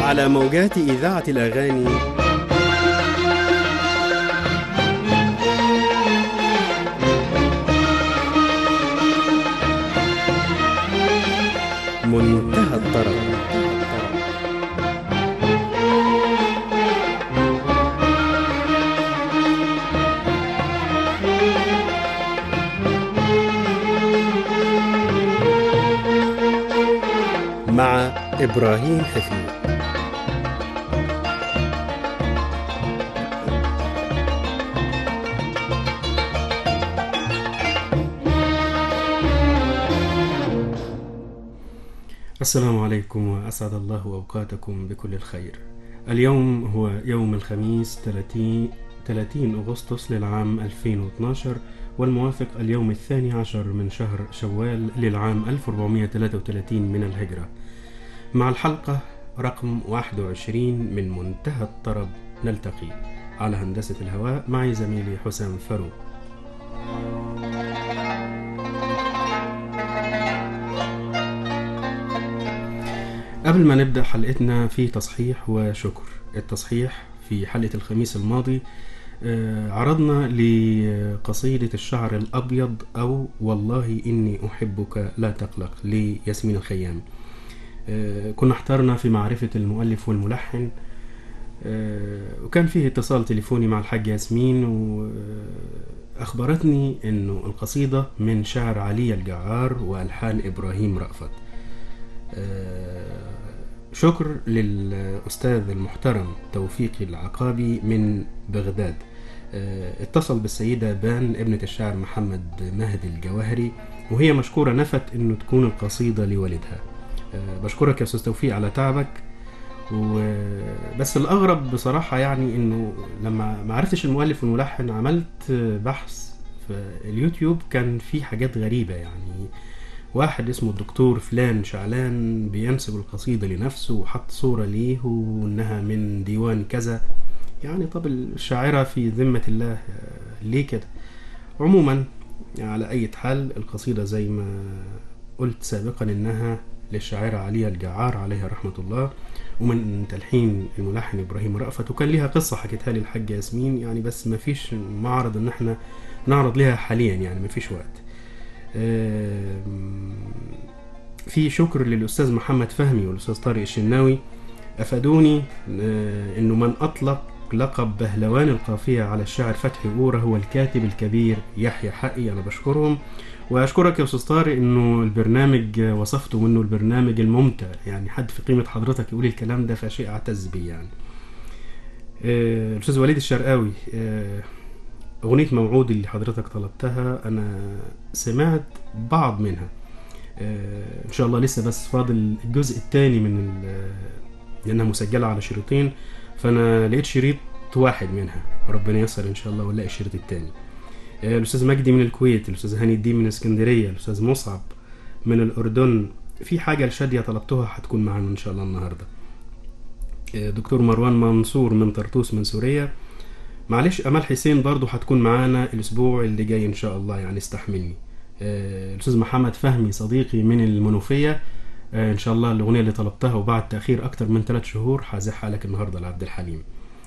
على موجات إذاعة الأغاني منتهى الطرب. مع إبراهيم حفيظ. السلام عليكم وأسعد الله أوقاتكم بكل الخير. اليوم هو يوم الخميس 30 أغسطس للعام 2012 والموافق اليوم 12 من شهر شوال للعام 1433 من الهجرة، مع الحلقة رقم 21 من منتهى الطرب. نلتقي على هندسة الهواء معي زميلي حسام فاروق. قبل ما نبدأ حلقتنا في تصحيح وشكر. التصحيح في حلقة الخميس الماضي عرضنا لقصيدة الشعر الأبيض أو والله إني أحبك لا تقلق لياسمين الخيام. كنا احترنا في معرفة المؤلف والملحن، وكان فيه اتصال تليفوني مع الحاج ياسمين، وأخبرتني إنه القصيدة من شعر علي الجعار وألحان إبراهيم رأفت. شكر للأستاذ المحترم توفيق العقابي من بغداد. اتصل بالسيدة بان ابنة الشاعر محمد مهدي الجواهري، وهي مشكورة نفت انه تكون القصيدة لوالدها. بشكرك يا أستاذ توفيق على تعبك. بس الأغرب بصراحة يعني انه لما ما عرفتش المؤلف والملحن عملت بحث في اليوتيوب، كان في حاجات غريبة. يعني واحد اسمه الدكتور فلان شعلان بينسب القصيدة لنفسه وحط صورة ليه وانها من ديوان كذا. يعني طب الشاعرة في ذمة الله ليه كده؟ عموما على اي حال، القصيدة زي ما قلت سابقا انها للشاعرة علي الجعار عليها رحمة الله، ومن تلحين الملحن ابراهيم رأفت، وكان ليها قصة حكيتها لي الحاجة ياسمين يعني، بس ما فيش معرض ان احنا نعرض لها حاليا، يعني ما فيش وقت. في شكر للأستاذ محمد فهمي والأستاذ طارق الشناوي، أفادوني أنه من أطلق لقب بهلوان القافية على الشاعر فتحي غورة هو الكاتب الكبير يحيى حقي. أنا بشكرهم، وأشكرك يا أستاذ طارق أنه البرنامج وصفته منه البرنامج الممتع. يعني حد في قيمة حضرتك يقول الكلام ده فشيء أعتز بيه. يعني الأستاذ وليد الشرقاوي، أغنية موعود اللي حضرتك طلبتها أنا سمعت بعض منها، إن شاء الله لسه بس فاضل الجزء الثاني من لأنها مسجلة على شريطين، فأنا لقيت شريط واحد منها، ربنا ييسر إن شاء الله ونلاقي الشريط الثاني. الأستاذ مجدي من الكويت، الأستاذ هاني الدين من اسكندرية، الأستاذ مصعب من الأردن. في حاجة لشادية طلبتها هتكون معنا إن شاء الله النهاردة. دكتور مروان منصور من طرطوس من سوريا. معلش أمال حسين برضو هتكون معانا الأسبوع اللي جاي إن شاء الله، يعني استحملني. الأستاذ محمد فهمي صديقي من المنوفية، إن شاء الله الأغنية اللي طلبتها وبعد تأخير أكتر من 3 شهور هزحها لك النهاردة لعبد الحليم.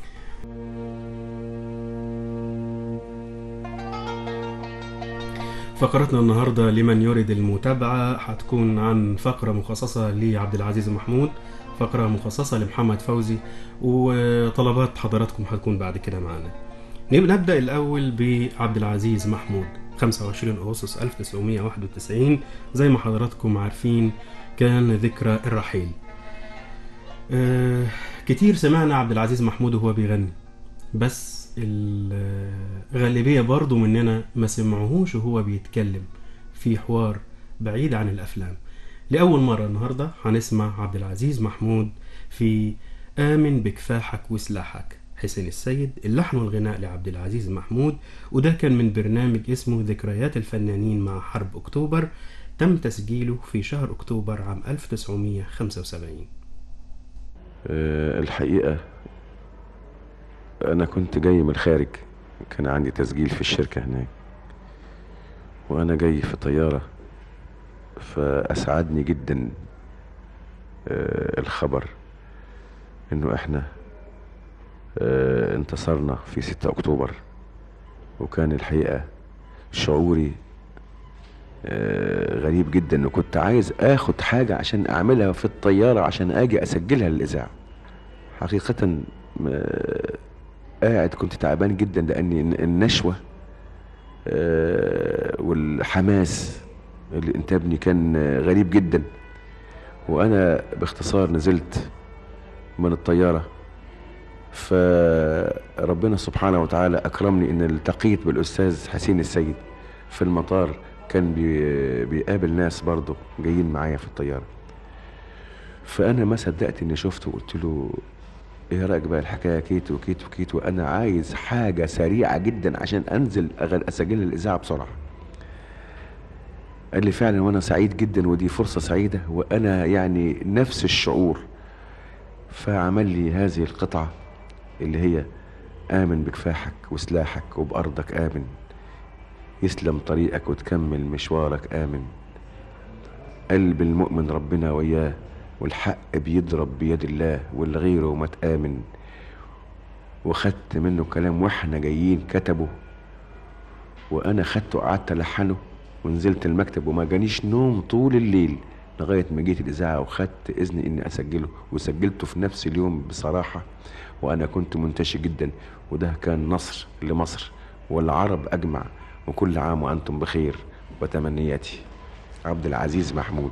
فقرتنا النهاردة لمن يريد المتابعة هتكون عن فقرة مخصصة لعبد العزيز محمود، فقرة مخصصة لمحمد فوزي، وطلبات حضراتكم هتكون بعد كده معنا. نبدأ الأول بعبد العزيز محمود. 25 أغسطس 1991 زي ما حضراتكم عارفين كان ذكرى الرحيل. كتير سمعنا عبد العزيز محمود وهو بيغني، بس الغالبية برضو مننا ما سمعوهوش وهو بيتكلم في حوار بعيد عن الأفلام. لأول مرة النهاردة هنسمع عبد العزيز محمود في آمن بكفاحك وسلاحك، حسين السيد، اللحن والغناء لعبد العزيز محمود، وده كان من برنامج اسمه ذكريات الفنانين مع حرب أكتوبر، تم تسجيله في شهر أكتوبر عام 1975. الحقيقة أنا كنت جاي من الخارج، كان عندي تسجيل في الشركة هناك، وأنا جاي في طيارة، فأسعدني جدا الخبر انه احنا انتصرنا في 6 اكتوبر. وكان الحقيقة شعوري غريب جدا، انه كنت عايز اخد حاجة عشان اعملها في الطيارة عشان اجي اسجلها للاذاعة. حقيقة قاعد كنت تعبان جدا، لان النشوة والحماس اللي انتابني كان غريب جدا. وانا باختصار نزلت من الطيارة، فربنا سبحانه وتعالى اكرمني ان التقيت بالاستاذ حسين السيد في المطار. كان بيقابل ناس برضه جايين معايا في الطيارة. فانا ما صدقت اني شفته، وقلت له ايه رايك بقى الحكايه كيت وكيت وكيت، وانا عايز حاجه سريعه جدا عشان انزل اسجل الاذاعه بسرعه. قال لي فعلا، وانا سعيد جدا ودي فرصه سعيده، وانا يعني نفس الشعور. فعمل لي هذه القطعه اللي هي آمن بكفاحك وسلاحك وبأرضك آمن، يسلم طريقك وتكمل مشوارك آمن، قلب المؤمن ربنا وياه، والحق بيضرب بيد الله والغيره ما تآمن. وخدت منه كلام واحنا جايين كتبه، وانا خدته قعدت الحنه، ونزلت المكتب وما جانيش نوم طول الليل لغاية ما جيت الإذاعة وخدت إذن إني أسجله، وسجلته في نفس اليوم بصراحة. وأنا كنت منتشي جدا، وده كان نصر لمصر والعرب أجمع. وكل عام وأنتم بخير، وتمنياتي. عبد العزيز محمود.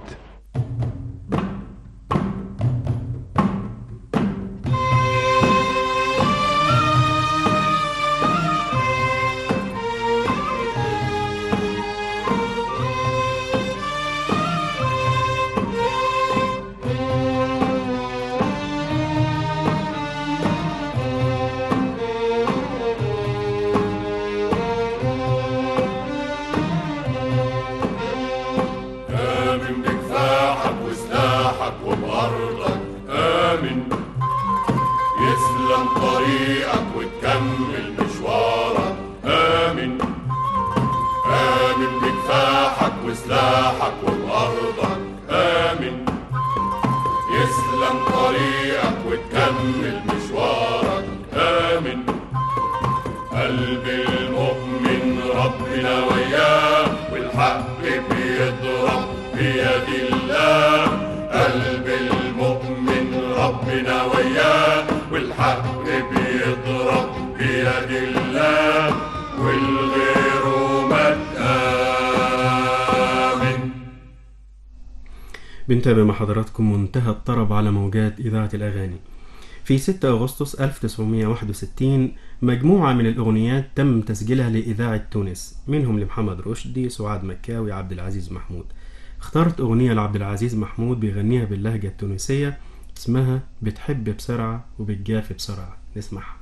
بنتابع مع حضراتكم منتهى الطرب على موجات إذاعة الأغاني. في 6 أغسطس 1961 مجموعة من الأغنيات تم تسجيلها لإذاعة تونس، منهم لمحمد رشدي، سعاد مكاوي، عبد العزيز محمود. اختارت أغنية لعبد العزيز محمود بيغنيها باللهجة التونسية اسمها بتحب بسرعة وبتجافي بسرعة. نسمعها.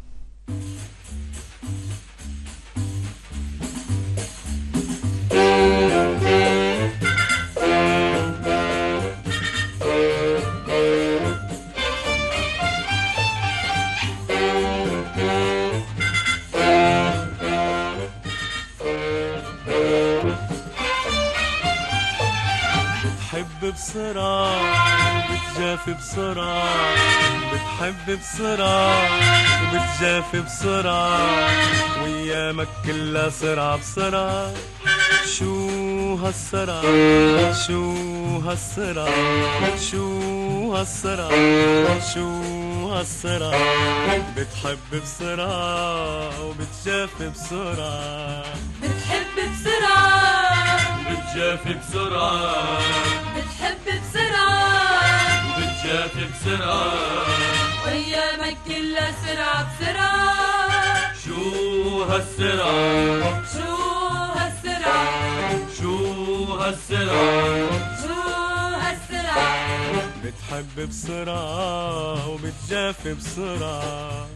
بسرعة بتجافي بسرعة، بتحب بسرعة وبتجافي بسرعة، وأيامك كلها سرعة بسرعة. شو هالسرعة شو هالسرعة شو هالسرعة شو هالسرعة، بتحب بسرعة وبتجافي بسرعة، بتحب بسرعة بتجافي بسرعة، بتحب بسرعة وبتجافي بسرعة، وأيامك كلها سرعة بسرعة. شو هالسرعة شو هالسرعة شو هالسرعة شو هالسرعة، بتحب بسرعة وبتجافي بسرعة.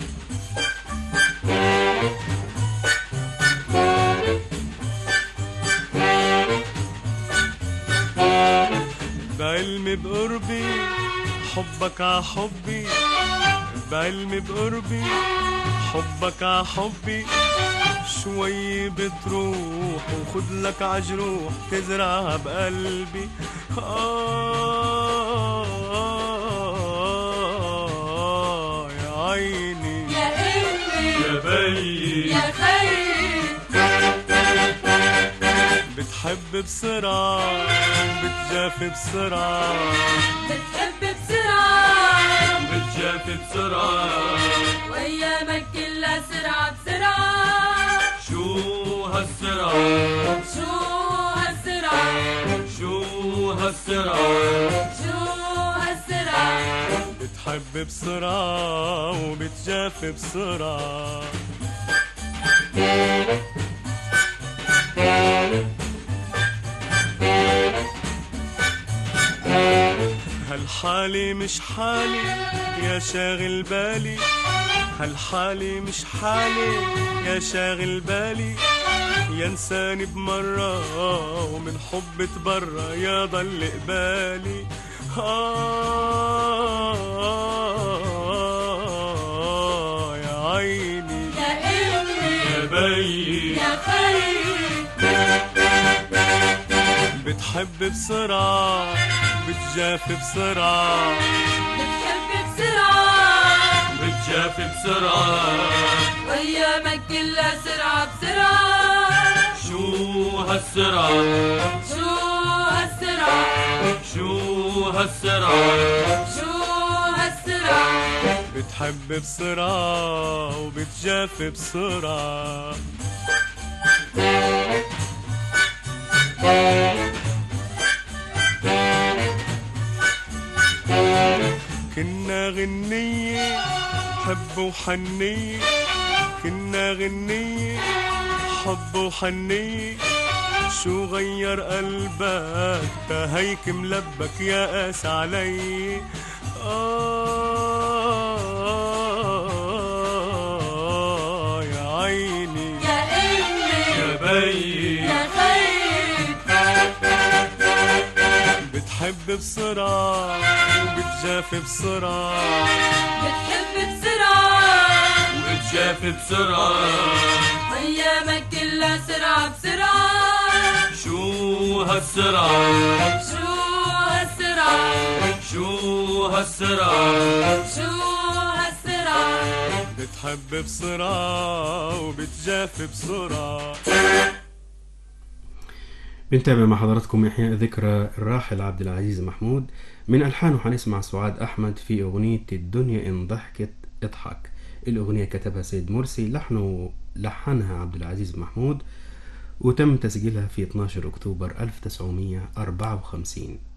بعلمي بقربي حبك عحبي، بعلمي بقربي حبك عحبي، شوي بتروح وخدلك عجروح تزرعها بقلبي. بسرعة بتجاف بسرعة بتحب بسرعة بتجاف بسرعة وأيامك كلها سرعة بسرعة شو هالسرعة شو هالسرعة شو هالسرعة شو هالسرعة بتحب بسرعة وبتجاف بسرعة هالحالي مش حالي يا شاغل بالي هالحالي مش حالي يا شاغل بالي ينساني بمرة ومن حب تبرى يا ضل قبالي يا عيني يا إمي يا بيي يا خيي بتحب بسرعة بتجاف بسرعة بتحب بسرعة بتجاف بسرعة وأيامك كلها سرعة بسرعة شو هالسرعة شو هالسرعة شو هالسرعة شو هالسرعة بتحب بسرعة وبتجاف بسرعة كنا غنية حب وحنية كنا غنية حب وحنية شو غير قلبك هيك ملبك يا قاس علي يا عيني يا إمي يا بيي يا خيي بتحب بسرعة وبتجاف بسرعة بتحب بسرعة وبتجاف بسرعة أيامك كلها سرعة بسرعة شو هالسرعة شو هالسرعة شو هالسرعة شو هالسرعة بتحب بسرعة وبتجاف بسرعة بنتابع مع حضراتكم إحياء ذكرى الراحل عبد العزيز محمود. من ألحانه حنسمع سعاد أحمد في أغنية الدنيا إن ضحكت اضحك. الأغنية كتبها سيد مرسي، لحنها عبد العزيز محمود، وتم تسجيلها في 12 أكتوبر 1954.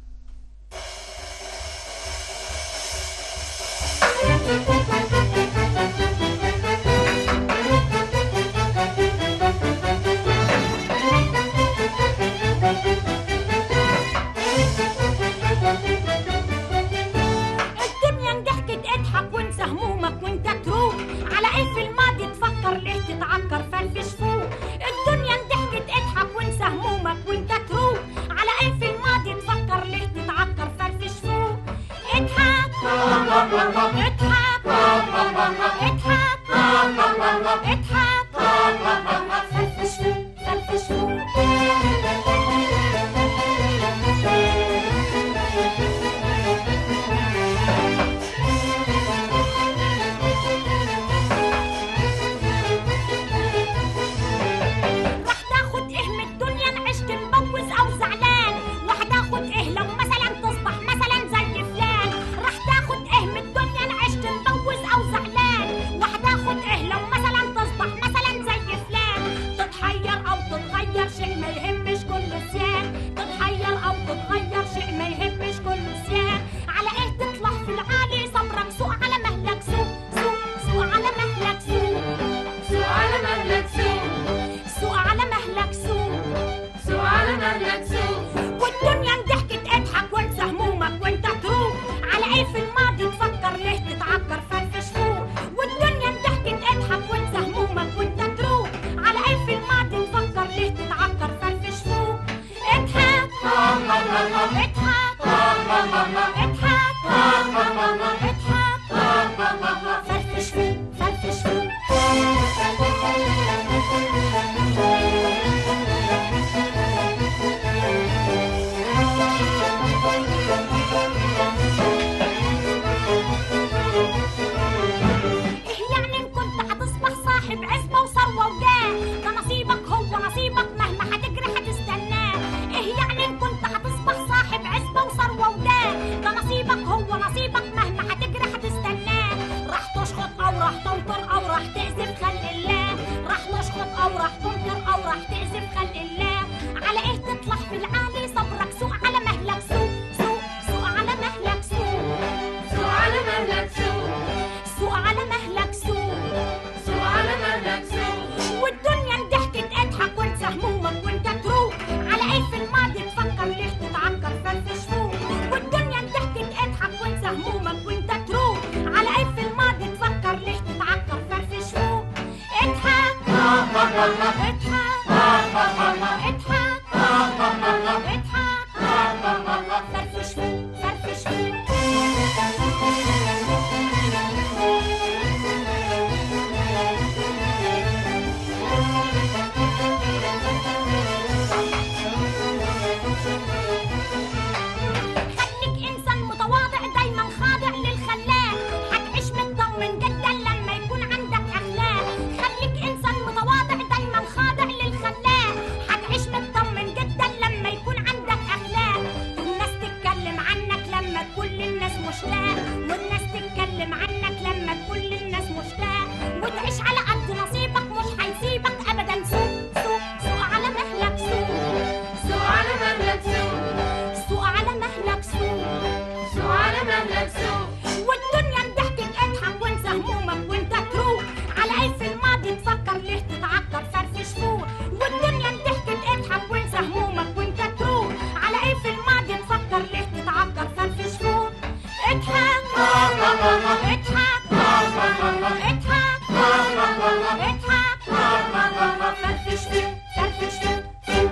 الدنيا انضحكت اضحك وانسى همومك وانت تروح على ايه في الماضي تفكر ليه تتعكر فرفش فوق. الدنيا انضحكت اضحك وانسى همومك وانت تروح على ايه في الماضي تفكر ليه تتعكر فرفش فوق. اضحك اضحك اضحك اضحك فرفش فوق فرفش فوق. راح تاخد ايه من الدنيا ان عشت مبوز او زعلان؟ وهتاخد ايه لو مثلا تصبح مثلا زي فلان؟ راح تاخد ايه من الدنيا ان عشت مبوز او زعلان؟ وهتاخد ايه لو مثلا تصبح مثلا زي فلان؟ تتحير او تتغير شيء ما يهمش كل نسيان. فرفش فوق فرفش فوق. خليك إنسان متواضع دايما خاضع للخلاق، هتعيش مطمن جدا لما يكون عندك أخلاق. خليك إنسان متواضع دايما خاضع للخلاق، هتعيش مطمن جدا لما يكون عندك أخلاق. والناس تتكلم عنك لما كل الناس مشتاق، والناس تتكلم عنك لما كل الناس مشتاق. وتعيش على قد نصيبك مش هيسيبك أبدا. سوق سوق سوق على مهلك سوق، سوق على مهلك سوق، سوق على مهلك سوق. سوق على مهلك سوق. والدنيا انضحكت اضحك وانسى همومك وانت تروح. على ايه في الماضي تفكر ليه تتعكر فرفش فوق. والدنيا انضحكت اضحك وانسى همومك وانت تروح. على ايه في الماضي تفكر ليه تتعكر فرفش فوق. اضحك اضحك اضحك اضحك فرفش فوق فرفش فوق.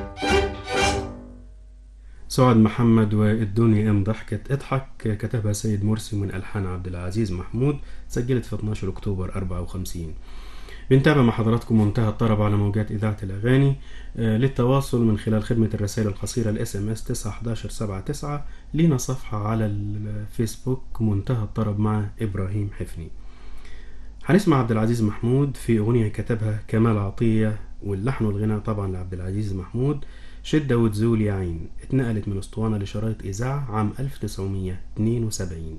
سعد محمد والدنيا ام ضحكت اضحك، كتبها سيد مرسي من ألحان عبد العزيز محمود، سجلت في 12 أكتوبر 54. بنتابع مع حضراتكم منتهى الطرب على موجات إذاعة الأغاني. للتواصل من خلال خدمة الرسائل القصيرة الSMS 91179. لينا صفحة على الفيسبوك منتهى الطرب مع إبراهيم حفني. هنسمع عبد العزيز محمود في أغنية كتبها كمال عطية، واللحن والغناء طبعا لعبد العزيز محمود، شدة وتزول يا عين. اتنقلت من اسطوانة لشرايط إذاعة عام 1972.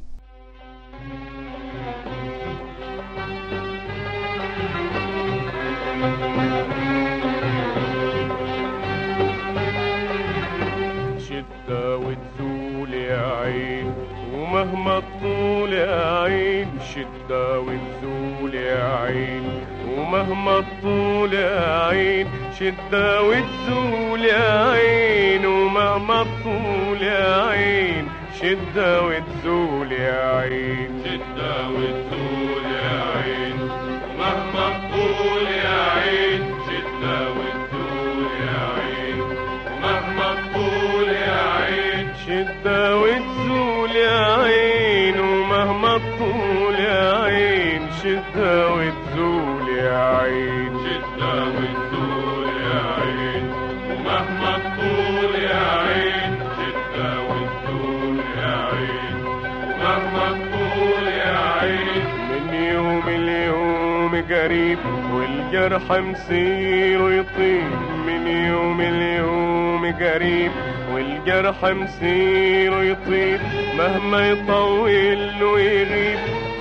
شدة وتزول يا عين ومهما تطول يا عين، شدة وتزول يا عين ومهما تطول يا عين، شدة وتزول يا عين ومهما تطول يا عين، شدة وتزول يا عين، شدة وتزول يا عين ومهما تطول يا عين، شدة وتزول يا عين ومهما تطول يا عين، شدة وتزول يا عين ومهما تطول يا عين، شدة وتزول يا عين، شدة وتزول يا عين ومهما تطول يا عين، شدة وتزول يا عين ومهما تطول يا عين. من يوم اليوم قريب والجرح مسير يطيب، من يوم اليوم قريب والجرح مسير يطيب، مهما يطول ويغيب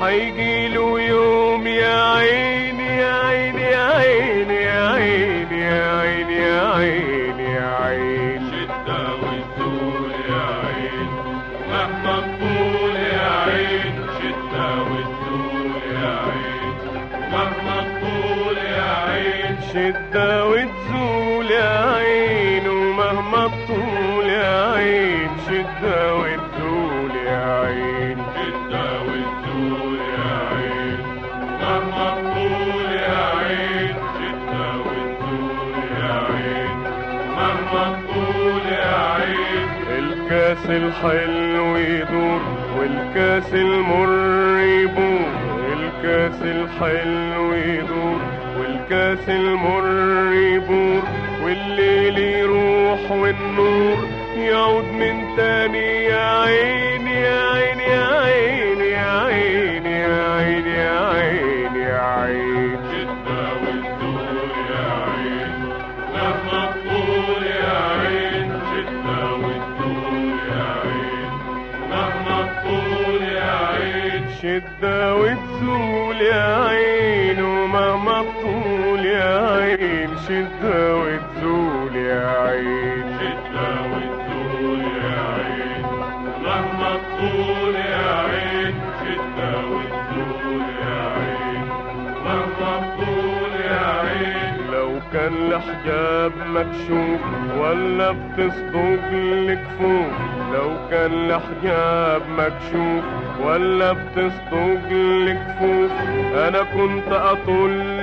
حيجيله يوم يا عين يا عين يا عين يا عين يا عين يا عين يا عين، شدة وتزول يا عين مهما تطول يا عين، شدة وتزول يا عين مهما تطول يا عين، شدة وتزول يا عين ومهما تطول يا عين، شدة وتزول يا عين، شدة وتزول يا عين مهما تطول يا عين، شدة وتزول يا عين مهما تطول يا عين. الكاس الحلو يدور والكاس المر يبور، الكاس الحلو يدور والكاس المر يبور، والليل يروح والنور يعود من تاني يا عين يا عين يا عين يا عين يا عين يا عين يا عين، شدة وتزول يا عين مهما تطول يا عين، شدة وتزول يا عين مهما تطول يا عين، شدة وتزول يا عين ومهما تطول يا عين، شدة وتزول يا عين، شدة وتزول يا عين مهما تطول يا عين، شدة وتزول يا عين مهما تطول يا عين. لو كان الحجاب مكشوف ولا بتصدق الكفوف، لو كان الحجاب مكشوف ولا بتصدق الكفوف، انا كنت اطل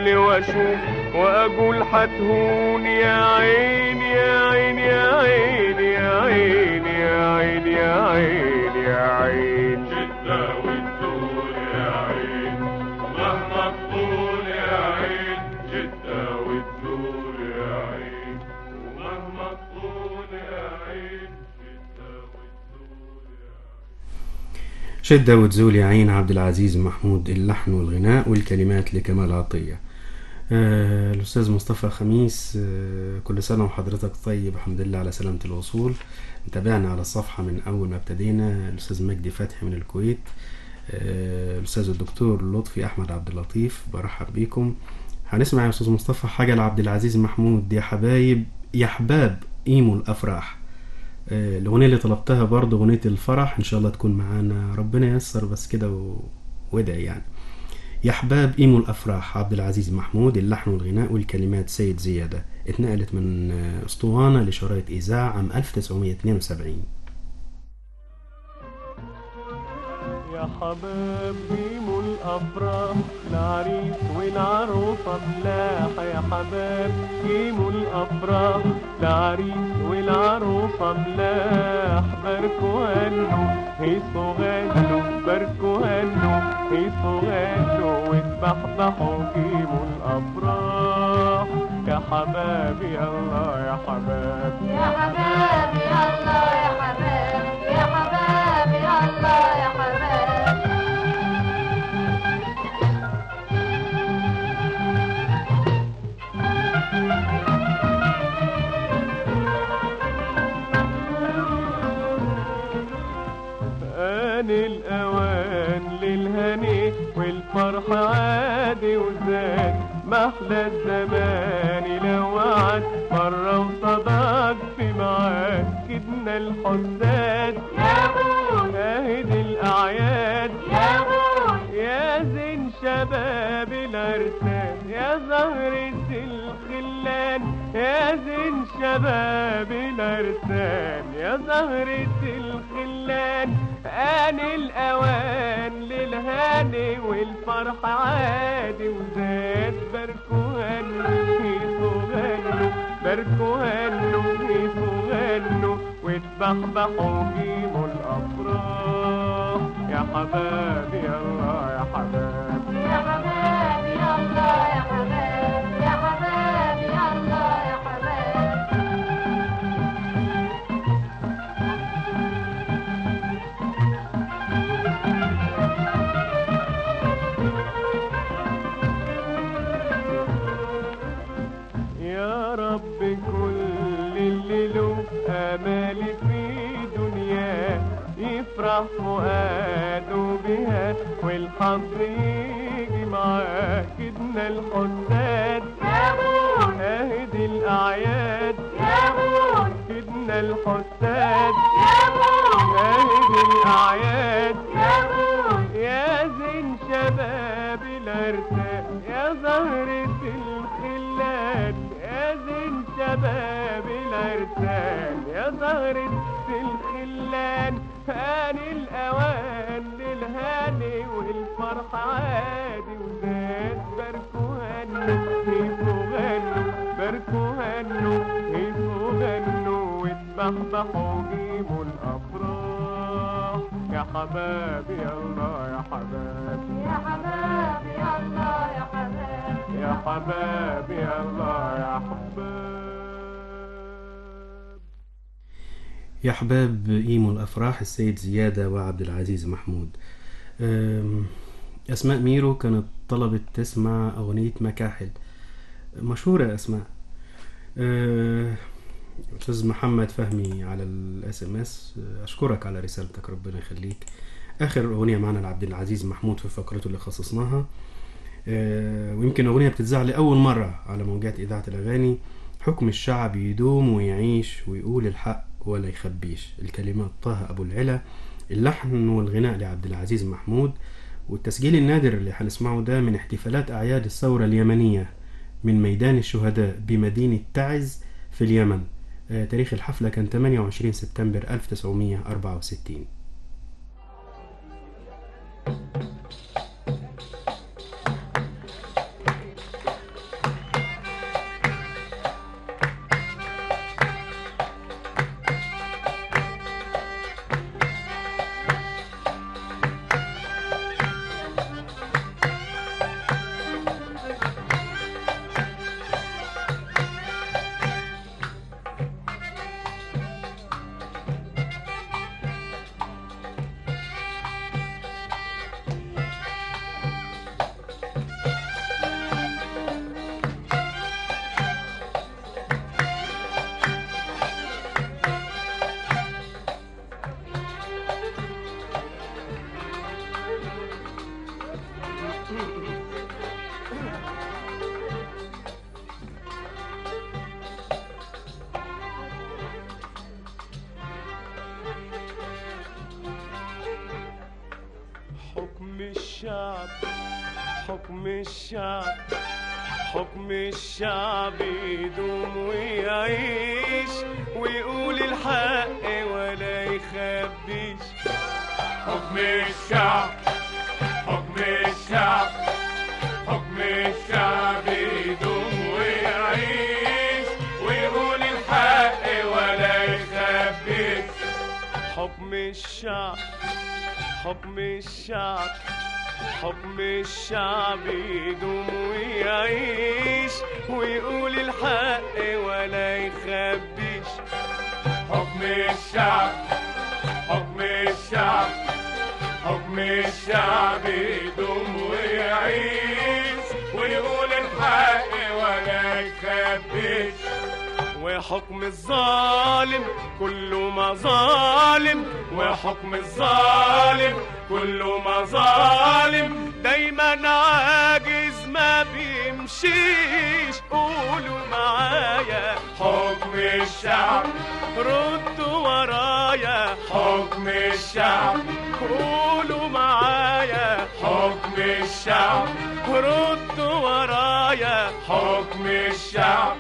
اللي واشوف واقول هتهون يا عين يا عين يا عين يا عين يا عين يا عين يا عين شدة وتزول يا عين مهما تطول يا عين شدة وتزول يا عين ومهما تطول يا عين شدة وتزول يا عين عبد العزيز محمود، اللحن والغناء والكلمات لكمال عطية. الأستاذ مصطفى خميس، كل سنة وحضرتك طيب، الحمد لله على سلامة الوصول. متابعنا على الصفحة من أول ما ابتدينا. الأستاذ مجدي فتحي من الكويت، الأستاذ الدكتور لطفي أحمد عبد اللطيف، برحب بيكم. هنسمع يا أستاذ مصطفى حاجة لعبد العزيز محمود، يا حبايب يا حباب قيموا الأفراح. الأغنية اللي طلبتها برضه أغنية الفرح، إن شاء الله تكون معانا، ربنا ييسر بس كده وادعي يعني. يا حباب قيموا الأفراح، عبد العزيز محمود، اللحن والغناء والكلمات سيد زيادة. اتنقلت من أسطوانة لشرايط إذاعة عام 1972. يا حباب قيموا الأفراح، العريس والعروسة ملاح. يا حباب قيموا الأفراح، العريس والعروسة ملاح. باركوا هنوا هيصوا غنوا، باركوا هنوا هيصوا غنوا، واتبحبحوا قيموا الأفراح. يا حباب يلا يا حباب يا حباب يلا يا حباب يا حباب يلا يا حباب. آن الأوان للهني والفرح عادي وزاد، محلى الزمان لو وعد مرة وصدق في معاد. كدنا الحساد يا بوي شاهد الأعياد يا بوي يا زين شباب العرسان، يا زهرة الخلان يا زين شباب العرسان، يا زهرة الخلان. آن الأوان للهاني والفرح عادي وزاد. باركوا هنوا هيصوا غنوا، باركوا هنوا هيصوا غنوا، واتبحبحوا قيموا الأفراح. يا حباب يلا يا حباب يا حباب يلا يا حباب يا حباب يلا يا حباب. يا رب كل اللي له آمال في دنياه، يفرح فؤاده بها والحظ يجي معاه. كدنا الحساد يا بوي شاهد الأعياد يا بوي كدنا الحساد يا بوي شاهد الأعياد يا بوي يا زين شباب العرسان، يا زهرة الخلان يا زين شباب العرسان، يا زهرة الخلان. آن الأوان للهاني والفرح عادي وزاد. باركوا هنوا هيصوا غنوا، باركوا هنوا هيصوا غنوا، واتبحبحوا قيموا الأفراح. يا حباب يلا يا حباب يا حباب يلا يا حباب يا حباب يلا يا حباب. يا حباب قيموا الأفراح، السيد زيادة وعبد العزيز محمود. أسماء ميرو كانت طلبت تسمع أغنية مكاحل، مشهورة أسماء. أستاذ محمد فهمي على الSMS، أشكرك على رسالتك، ربنا يخليك. آخر أغنية معنا لعبد العزيز محمود في فقرته اللي خصصناها، ويمكن أغنية بتتذاع لأول مرة على موجات إذاعة الأغاني. حكم الشعب يدوم ويعيش ويقول الحق ولا يخبيش. الكلمات طه أبو العلا، اللحن والغناء لعبد العزيز محمود. والتسجيل النادر اللي هنسمعه ده من احتفالات أعياد الثورة اليمنية من ميدان الشهداء بمدينة تعز في اليمن. تاريخ الحفلة كان 28 سبتمبر 1964. حكم الشعب حكم الشعب حكم الشعب يدوم ويعيش ويقول الحق ولا يخبيش. حكم الشعب حكم الشعب حكم الشعب يدوم ويعيش ويقول الحق ولا يخبيش. حكم الشعب حكم الشعب حكم الشعب يدوم ويعيش ويقول الحق ولا يخبيش. حكم الشعب حكم الشعب حكم الشعب يدوم ويعيش ويقول الحق ولا يخبيش. وحكم الظالم كله مظالم وحكم الظالم كله مظالم دايما عاجز ما بيمشيش. قولوا معايا حكم الشعب ردوا ورايا حكم الشعب. قولوا معايا حكم الشعب ردوا ورايا حكم الشعب.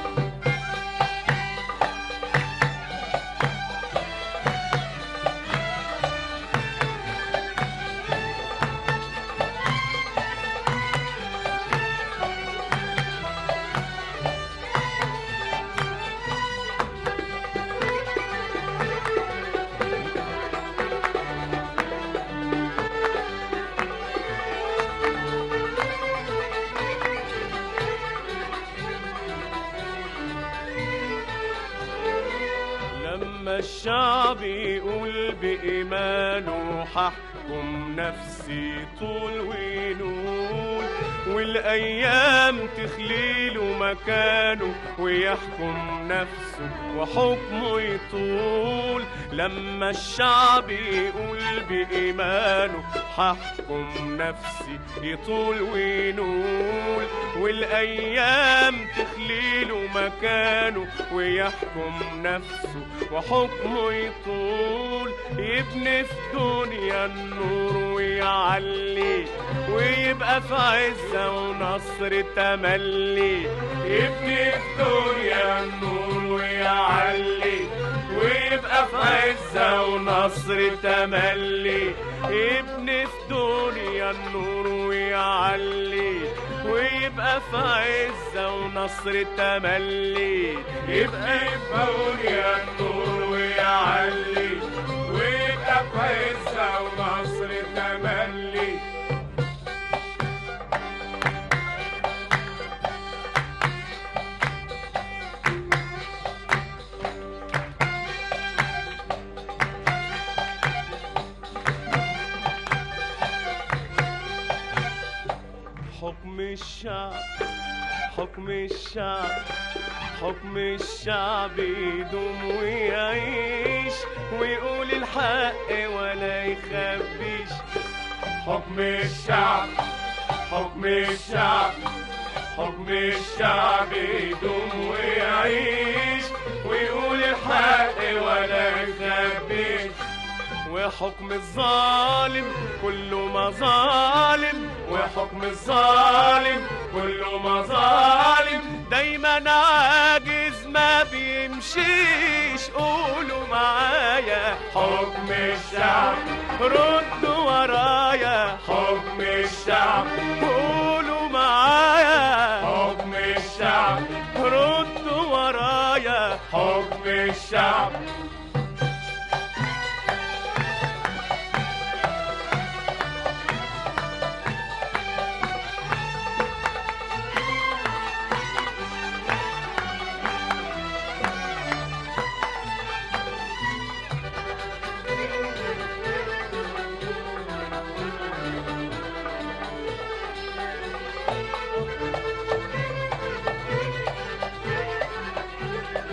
الشعب يقول بإيمانه ححكم نفسي طول وينول والأيام تخليله مكانه ويحكم نفسه وحكمه يطول. لما الشعب يقول بإيمانه ححكم نفسي يطول وينول والأيام تخليله مكانه ويحكم نفسه وحكمه يطول. يبني في دنيا النور ويعلي ويبقى في عزة ونصر تملي. يبني في دنيا النور ويعلي ويبقى في عزة ونصر تملي. يبني في دنيا النور ويعلي ويبقى في عزة ونصر تملي. يبقى في دنيا النور ويعلي ويبقى في عزة ونصر تملي. حكم الشعب حكم الشعب حكم الشعب يدوم ويعيش ويقول الحق ولا يخبيش. حكم الشعب حكم الشعب حكم الشعب يدوم ويعيش ويقول الحق ولا يخبيش. وحكم الظالم كله مظالم وحكم الظالم كله مظالم دايما عاجز ما بيمشيش. قولوا معايا حكم الشعب ردوا ورايا حكم الشعب. قولوا معايا حكم الشعب ردوا ورايا حكم الشعب.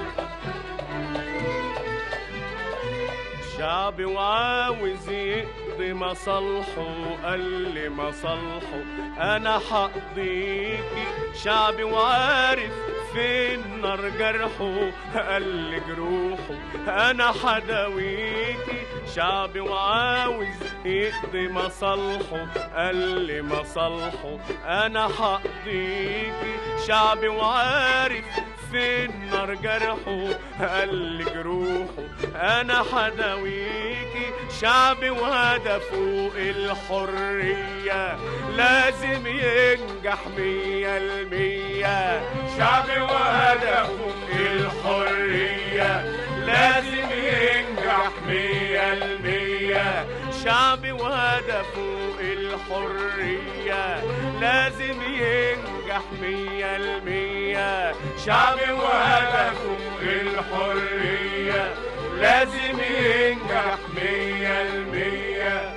شعب وعاوز يقدر يقضي مصالحه، قال لي مصالحه انا حقضيكي شعبي وعارف فين نار جرحه، قال لي جروحه انا حداويكي شعبي وعاوز يقضي مصالحه، قال لي مصالحه انا حقضيكي شعبي وعارف فين نار جرحه، قال لي جروحه انا حداويكي شعبي وهدفه الحرية لازم ينجح 100%، شعبي وهدفه الحرية لازم ينجح 100%، شعبي وهدفه الحرية لازم ينجح 100%، شعبي وهدفه الحرية لازم ينجح 100%.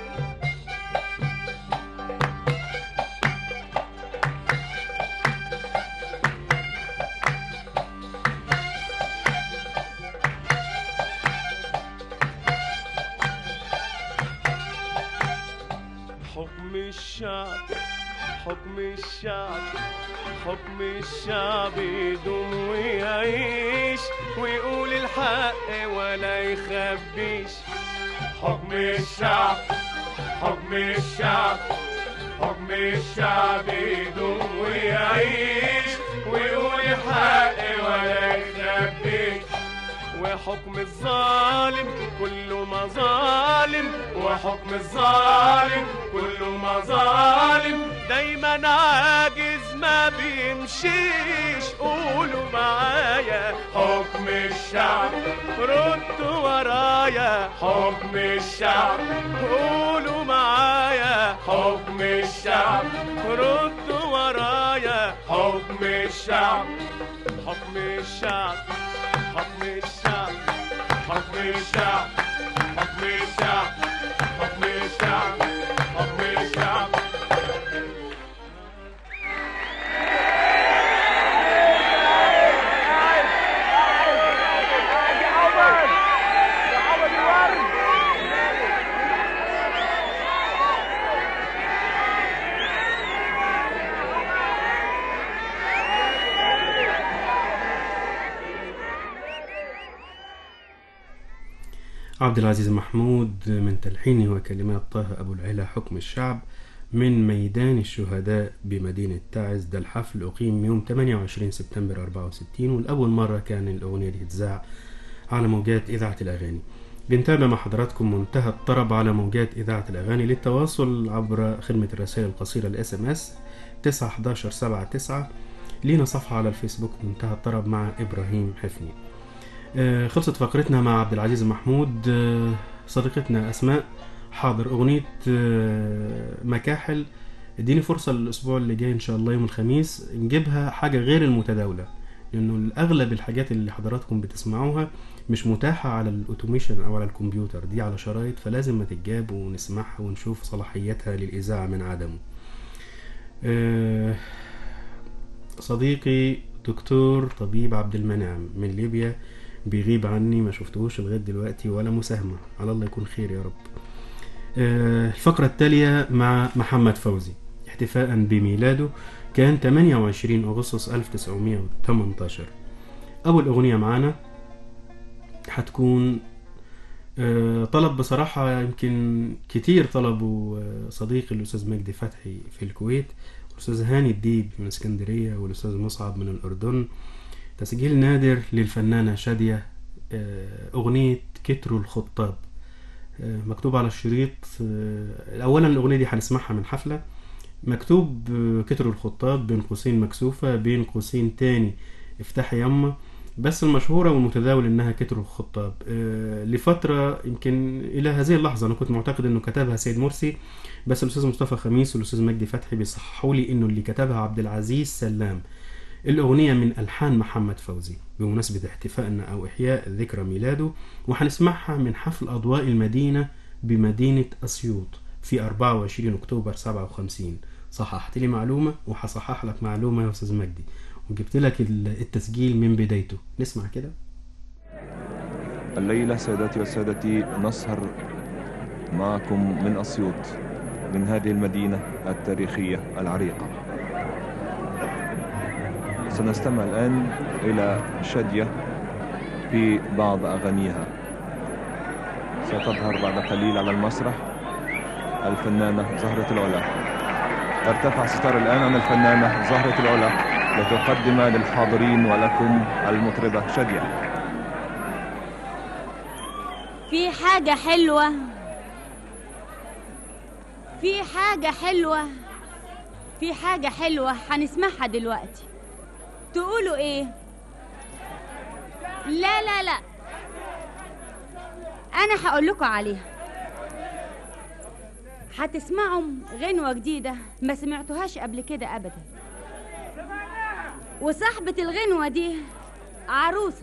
حكم الشعب حكم الشعب حكم الشعب يدوم ويعيش ويقول الحق ولا يخبيش، حكم الشعب حكم الشعب حكم الشعب يدوم ويعيش ويقول الحق ولا يخبيش، وحكم الظالم كله مظالم، وحكم الظالم كله مظالم، دايما عاجز ما بيمشيش، قولوا معايا حكم الشعب ردوا ورايا، حكم الشعب قولوا معايا حكم الشعب ردوا ورايا، حكم الشعب حكم الشعب حكم الشعب حكم الشعب حكم الشعب حكم الشعب حكم الشعب. عبد العزيز محمود من تلحينه وكلمات طه أبو العلا حكم الشعب من ميدان الشهداء بمدينة تعز. ده الحفل أقيم يوم 28 سبتمبر 64، والأول مرة كان الأغنية دي تتذاع على موجات إذاعة الأغاني. بنتابع مع حضراتكم منتهى الطرب على موجات إذاعة الأغاني. للتواصل عبر خدمة الرسائل القصيرة الSMS 91179. لينا صفحة على الفيسبوك منتهى الطرب مع إبراهيم حفني. خلصت فقرتنا مع عبد العزيز محمود. صديقتنا أسماء حاضر أغنية مكاحل. اديني فرصة الأسبوع اللي جاي إن شاء الله يوم الخميس نجيبها حاجة غير المتداولة، لأنه الأغلب الحاجات اللي حضراتكم بتسمعوها مش متاحة على الأوتوميشن أو على الكمبيوتر، دي على شرايط، فلازم ما تتجاب ونسمعها ونشوف صلاحيتها للإذاعة من عدمه. صديقي دكتور طبيب عبد المنعم من ليبيا بيغيب عني، ما شفتهوش لغاية دلوقتي ولا مساهمة، على الله يكون خير يا رب. الفقرة التالية مع محمد فوزي احتفاء بميلاده كان 28 أغسطس 1918. أول أغنية معانا هتكون طلب بصراحة يمكن كتير طلبوا صديقي الأستاذ مجدي فتحي في الكويت، الأستاذ هاني الديب من اسكندرية، والأستاذ مصعب من الأردن. تسجيل نادر للفنانة شادية، أغنية كتروا الخطاب، مكتوب على الشريط. أولا الأغنية دي هنسمعها من حفلة، مكتوب كتروا الخطاب بين قوسين مكسوفة بين قوسين تاني افتح يما، بس المشهورة والمتداول انها كتروا الخطاب. لفترة يمكن الى هذه اللحظة انا كنت معتقد انه كتبها سيد مرسي، بس الاستاذ مصطفى خميس والاستاذ مجدي فتحي بيصححوا لي انه اللي كتبها عبد العزيز سلام. الأغنية من ألحان محمد فوزي بمناسبة احتفائنا أو إحياء ذكرى ميلاده، وهنسمعها من حفل أضواء المدينة بمدينة أسيوط في 24 أكتوبر 57. صححت لي معلومة وهصحح لك معلومة يا أستاذ مجدي، وجبت لك التسجيل من بدايته. نسمع كده. الليلة سادتي وسادتي نسهر معكم من أسيوط، من هذه المدينة التاريخية العريقة. سنستمع الآن إلى شادية في بعض أغانيها. ستظهر بعد قليل على المسرح الفنانة زهرة العلا. ترتفع ستار الآن عن الفنانة زهرة العلا لتقدم للحاضرين ولكم المطربة شادية. في حاجة حلوة، في حاجة حلوة، في حاجة حلوة هنسمعها دلوقتي. تقولوا ايه؟ لا لا لا، انا هقول لكم عليها. هتسمعوا غنوة جديدة ما سمعتوهاش قبل كده ابدا، وصاحبة الغنوة دي عروسة.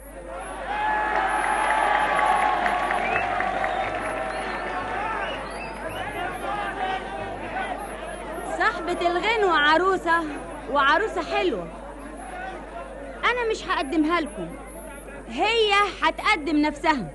صاحبة الغنوة عروسة، وعروسة حلوة. أنا مش هقدمها لكم، هي هتقدم نفسها.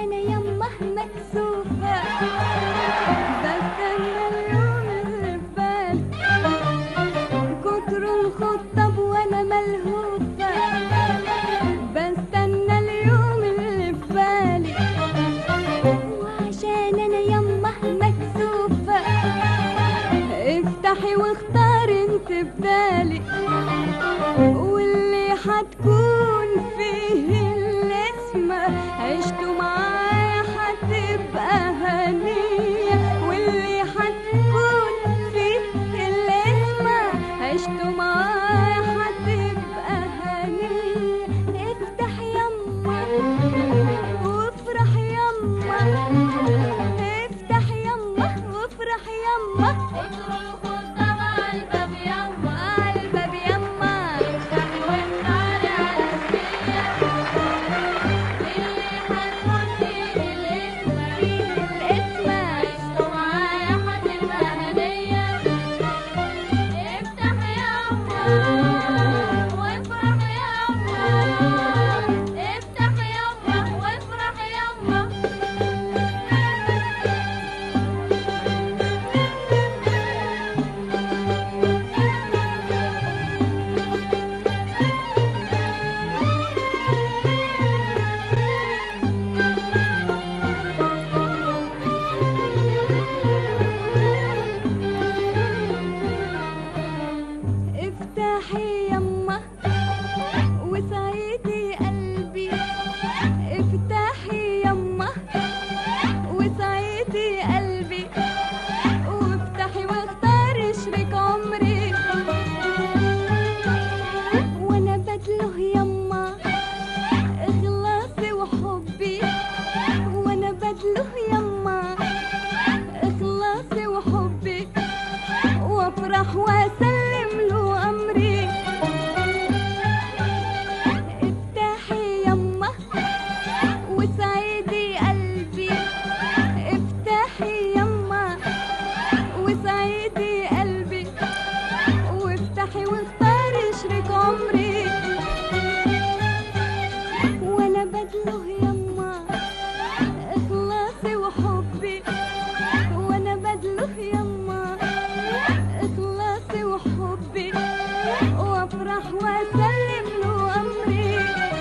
مكسوفة، بستنى اليوم اللي في بالي. واختار انت بدالي، واللي حتكون فيه الاسمة عشتوا معايا حتبقى هنية، واللي حتكون فيه الاسمة عشتوا معايا حتبقى هنية. افتح يما وافرح يما، افتح يما وافرح يما، اجروا الخطة مع الباب يما، عالباب يما، افتحي واختاري على سنية، اللي حتكون فيه الاسمة الاسمة عشتوا معايا حتبقى هنية. افتح يما وافرح يما، افتح يما وافرح يما. افتحي يما وسعيدي قلبي، افتحي يما وسعيدي قلبي، وافتحي واختاري شريك عمري، وانا بدله يما اخلاصي وحبي، وانا بدله يما اخلاصي وحبي، وافرح واسلم له امري. افتحي يما وسعيدي قلبي، افتحي يما وسعيدي قلبي، وافتحي واختاري شريك عمري، وانا بدله يما اخلاصي وحبي، وانا بدله يما اخلاصي وحبي، وافرح واسلم له امري.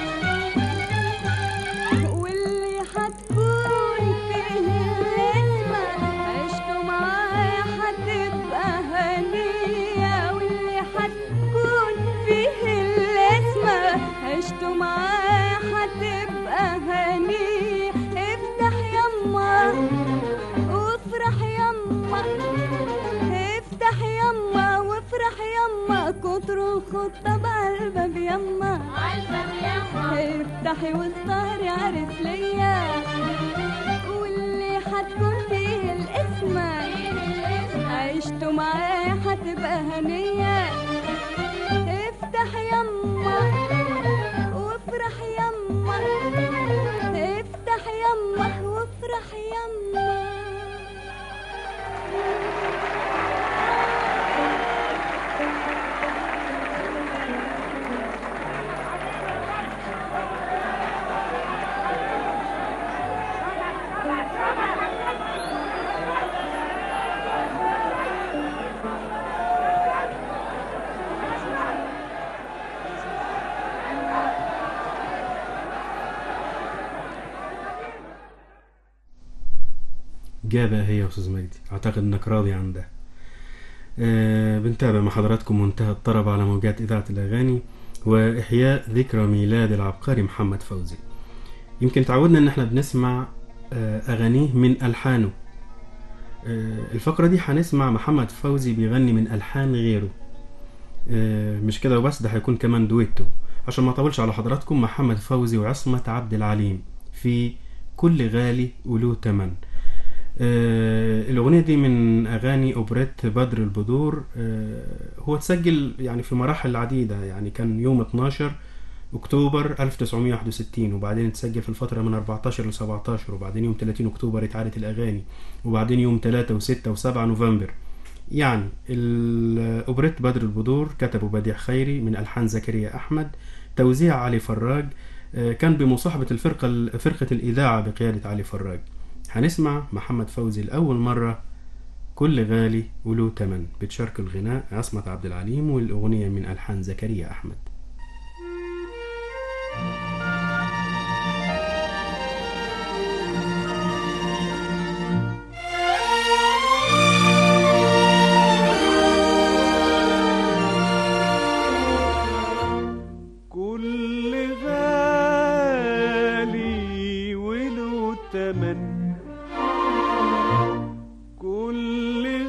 واللي حتكون فيه الاسمة عشتوا معايا حتبقى هنية، واللي حتكون فيه الاسمة عشتوا معايا حتبقى هنية. افتح يما وافرح يما، افتح يما وافرح يما، كتر الخطة بعالباب يما، عالباب يما، افتحي واختاري عرس ليا، واللي حتكون فيه الاسمة عشتوا معايا حتبقى هنية. افتح يما وافرح يما، افتح يما وافرح يما. جابها هي يا أستاذ مجدي، أعتقد إنك راضي عن ده. بنتابع مع حضراتكم منتهى الطرب على موجات إذاعة الأغاني وإحياء ذكرى ميلاد العبقري محمد فوزي. يمكن تعودنا إن احنا بنسمع أغانيه من ألحانه. الفقرة دي هنسمع محمد فوزي بيغني من ألحان غيره. مش كده وبس، ده هيكون كمان دويتو. عشان ما أطولش على حضراتكم، محمد فوزي وعصمة عبد العليم في كل غالي وله تمن. الأغنية دي من أغاني أوبريت بدر البدور. هو تسجل يعني في مراحل عديدة، يعني كان يوم 12 أكتوبر 1961، وبعدين تسجل في الفترة من 14 ل 17، وبعدين يوم 30 أكتوبر اتعادت الأغاني، وبعدين يوم 3 و6 و7 نوفمبر. يعني الأوبريت بدر البدور كتبه بديع خيري من ألحان زكريا أحمد، توزيع علي فراج، كان بمصاحبة فرقة الإذاعة بقيادة علي فراج. هنسمع محمد فوزي لأول مرة كل غالي وله تمن، بتشارك الغناء عصمة عبد العليم، والأغنية من ألحان زكريا أحمد. تمن كل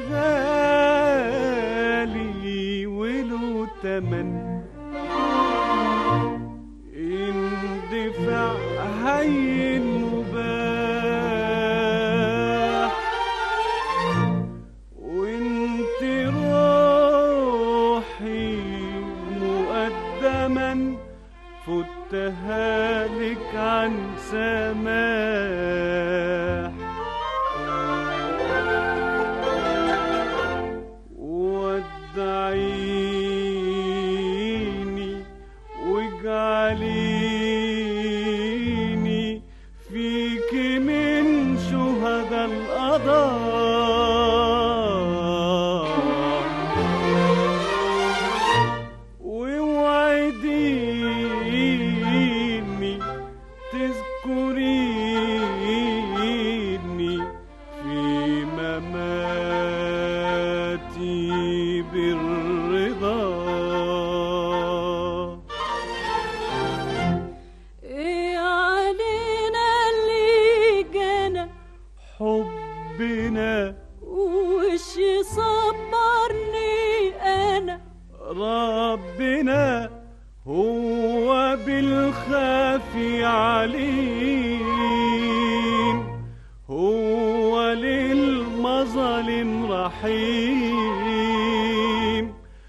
غالي وله تمن اندفع هين مباح وانت روحي مقدما فتها لك عن سماح ودعيني واجعليني فيك من شهداء القضاء ووعديني تذكريني في مماتي بالرضا ايه علينا اللي جانا حبنا وش يصبرني انا ربنا هو بالخافي عليم هو للمظالم رحيم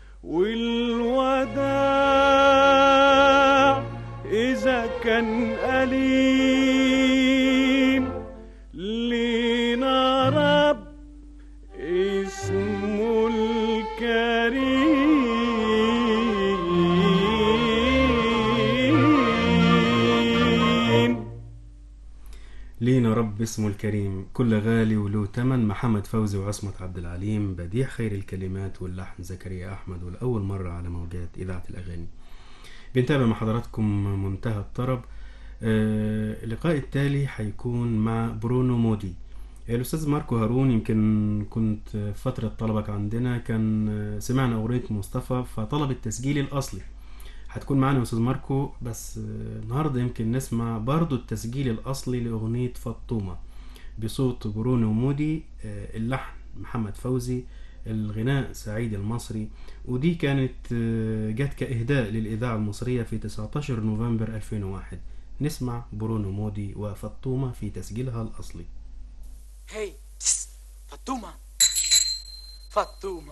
والوداع إذا كان أليم لينا رب اسمه الكريم. لينا رب اسمه الكريم، كل غالي وله تمن. محمد فوزي وعصمت عبد العليم، بديع خير الكلمات واللحن زكريا أحمد، والأول مرة على موجات إذاعة الأغاني. بنتابع مع حضراتكم منتهى الطرب. اللقاء التالي حيكون مع برونو مودي. الأستاذ ماركو هارون، يمكن كنت فترة طلبك عندنا كان سمعنا أغنية مصطفى فطلب التسجيل الأصلي. هتكون معنا أستاذ ماركو، بس النهاردة يمكن نسمع برضو التسجيل الأصلي لأغنية فطومة بصوت برونو مودي، اللحن محمد فوزي، الغناء سعيد المصري. ودي كانت جت كإهداء للإذاعة المصرية في 19 نوفمبر 2001. نسمع برونو مودي وفطومة في تسجيلها الأصلي. هاي فطومة فطومة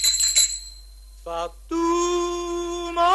فطومة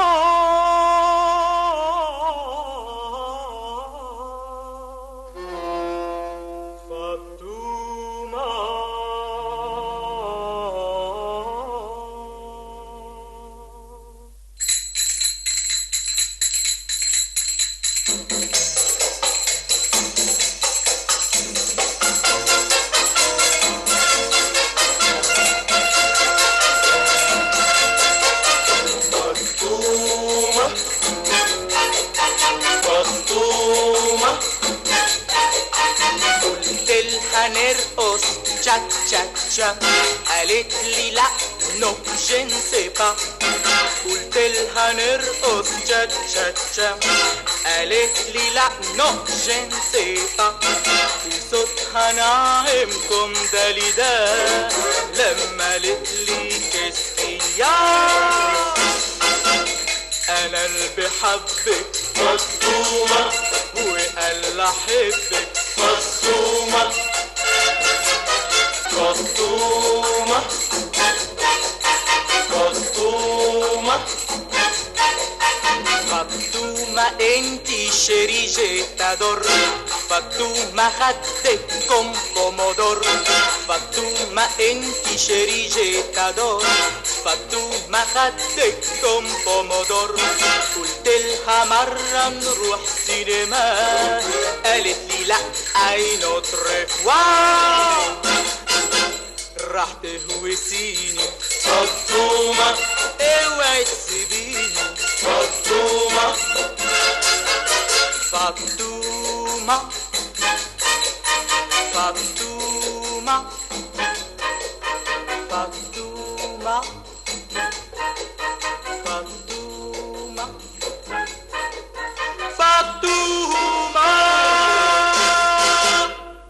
نرقص تشا تشا تشا قالت لي لا نو جن سي با قلت لها نرقص تشا تشا تشا قالت لي لا نو جن سي با وصوتها ناعمكم داليدا لما قالت لي كسكيا انا اللي بحبك فطومة وقال احبك فطومة فطومة فطومة فطومة انتي شيري جيتادور فطومة خدك كوم كومودور فطومة انتي شيري جيتادور فطومة خدك كوم كومودور قلت لها مرة نروح سينما قالت لي لا اي نوتر واو راح تهوسيني فطومة اوعي تسيبيني فطومة فطومة فطومة فطومة فطومة فطومة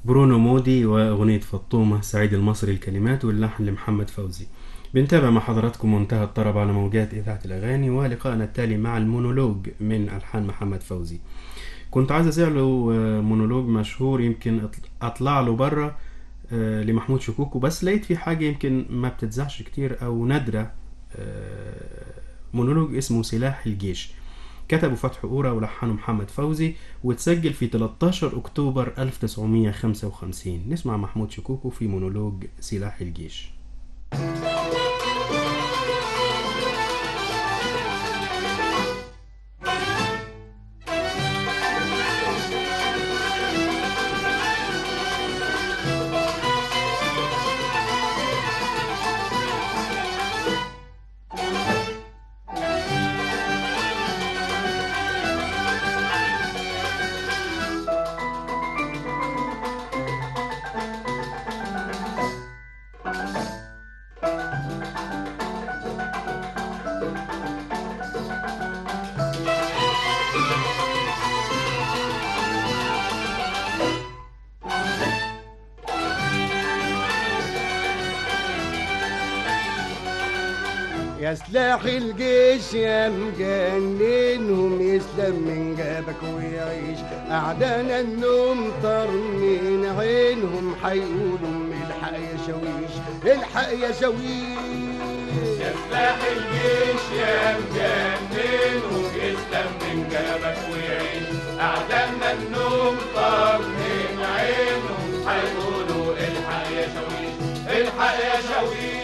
برونو مودي وأغنية فطومة، سعيد المصري الكلمات واللحن لمحمد فوزي. بنتابع مع حضراتكم منتهى الطرب على موجات إذاعة الأغاني، ولقاءنا التالي مع المونولوج من ألحان محمد فوزي. كنت عايز أزع له مونولوج مشهور يمكن أطلع له برا لمحمود شكوكو، بس لقيت في حاجة يمكن ما بتتزعش كتير أو نادرة، مونولوج اسمه سلاح الجيش، كتبه فتحي قورة ولحنه محمد فوزي، وتسجل في 13 أكتوبر 1955. نسمع محمود شكوكو في مونولوج سلاح الجيش. يا سلاح الجيش يا مجننهم، يسلم من جابك ويعيش أعدانا النوم طر من عينهم، حيقولوا الحق يا شويش الحق يا شويش. يا سلاح الجيش يا مجننهم، يسلم من جابك ويعيش أعدانا النوم طر من عينهم، حيقولوا الحق يا شويش الحق يا شويش.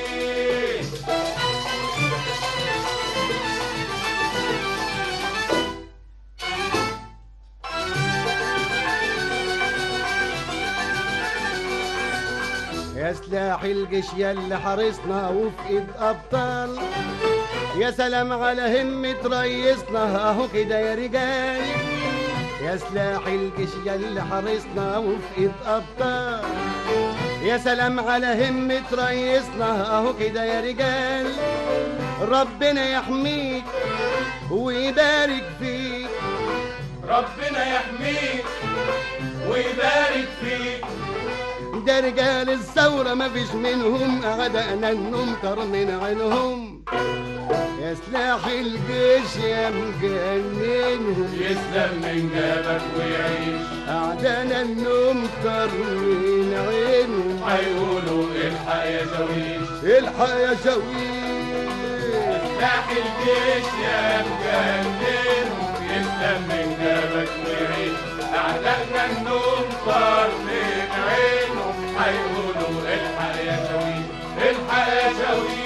يا سلاح الجيش ياللي حرصنا وفي ايد ابطال، يا سلام على همة ريسنا اهو كده يا رجال. يا سلاح الجيش ياللي حرصنا وفي ايد ابطال، يا سلام على همة ريسنا اهو كده يا رجال. ربنا يحميك ويبارك فيك، ربنا يحميك ويبارك فيك. ده رجال الثورة مفيش منهم أعدائنا النوم طر من عينهم. يا سلاح الجيش يا مجننهم، يسلم من جابك ويعيش أعدائنا النوم طر من عينهم، حيقولوا الحق يا شويش الحق يا شويش. سلاح الجيش يا مجننهم، يسلم من جابك ويعيش أعدائنا النوم طار من عينهم، حيقولوا الحق يا شويش الحق يا شويش.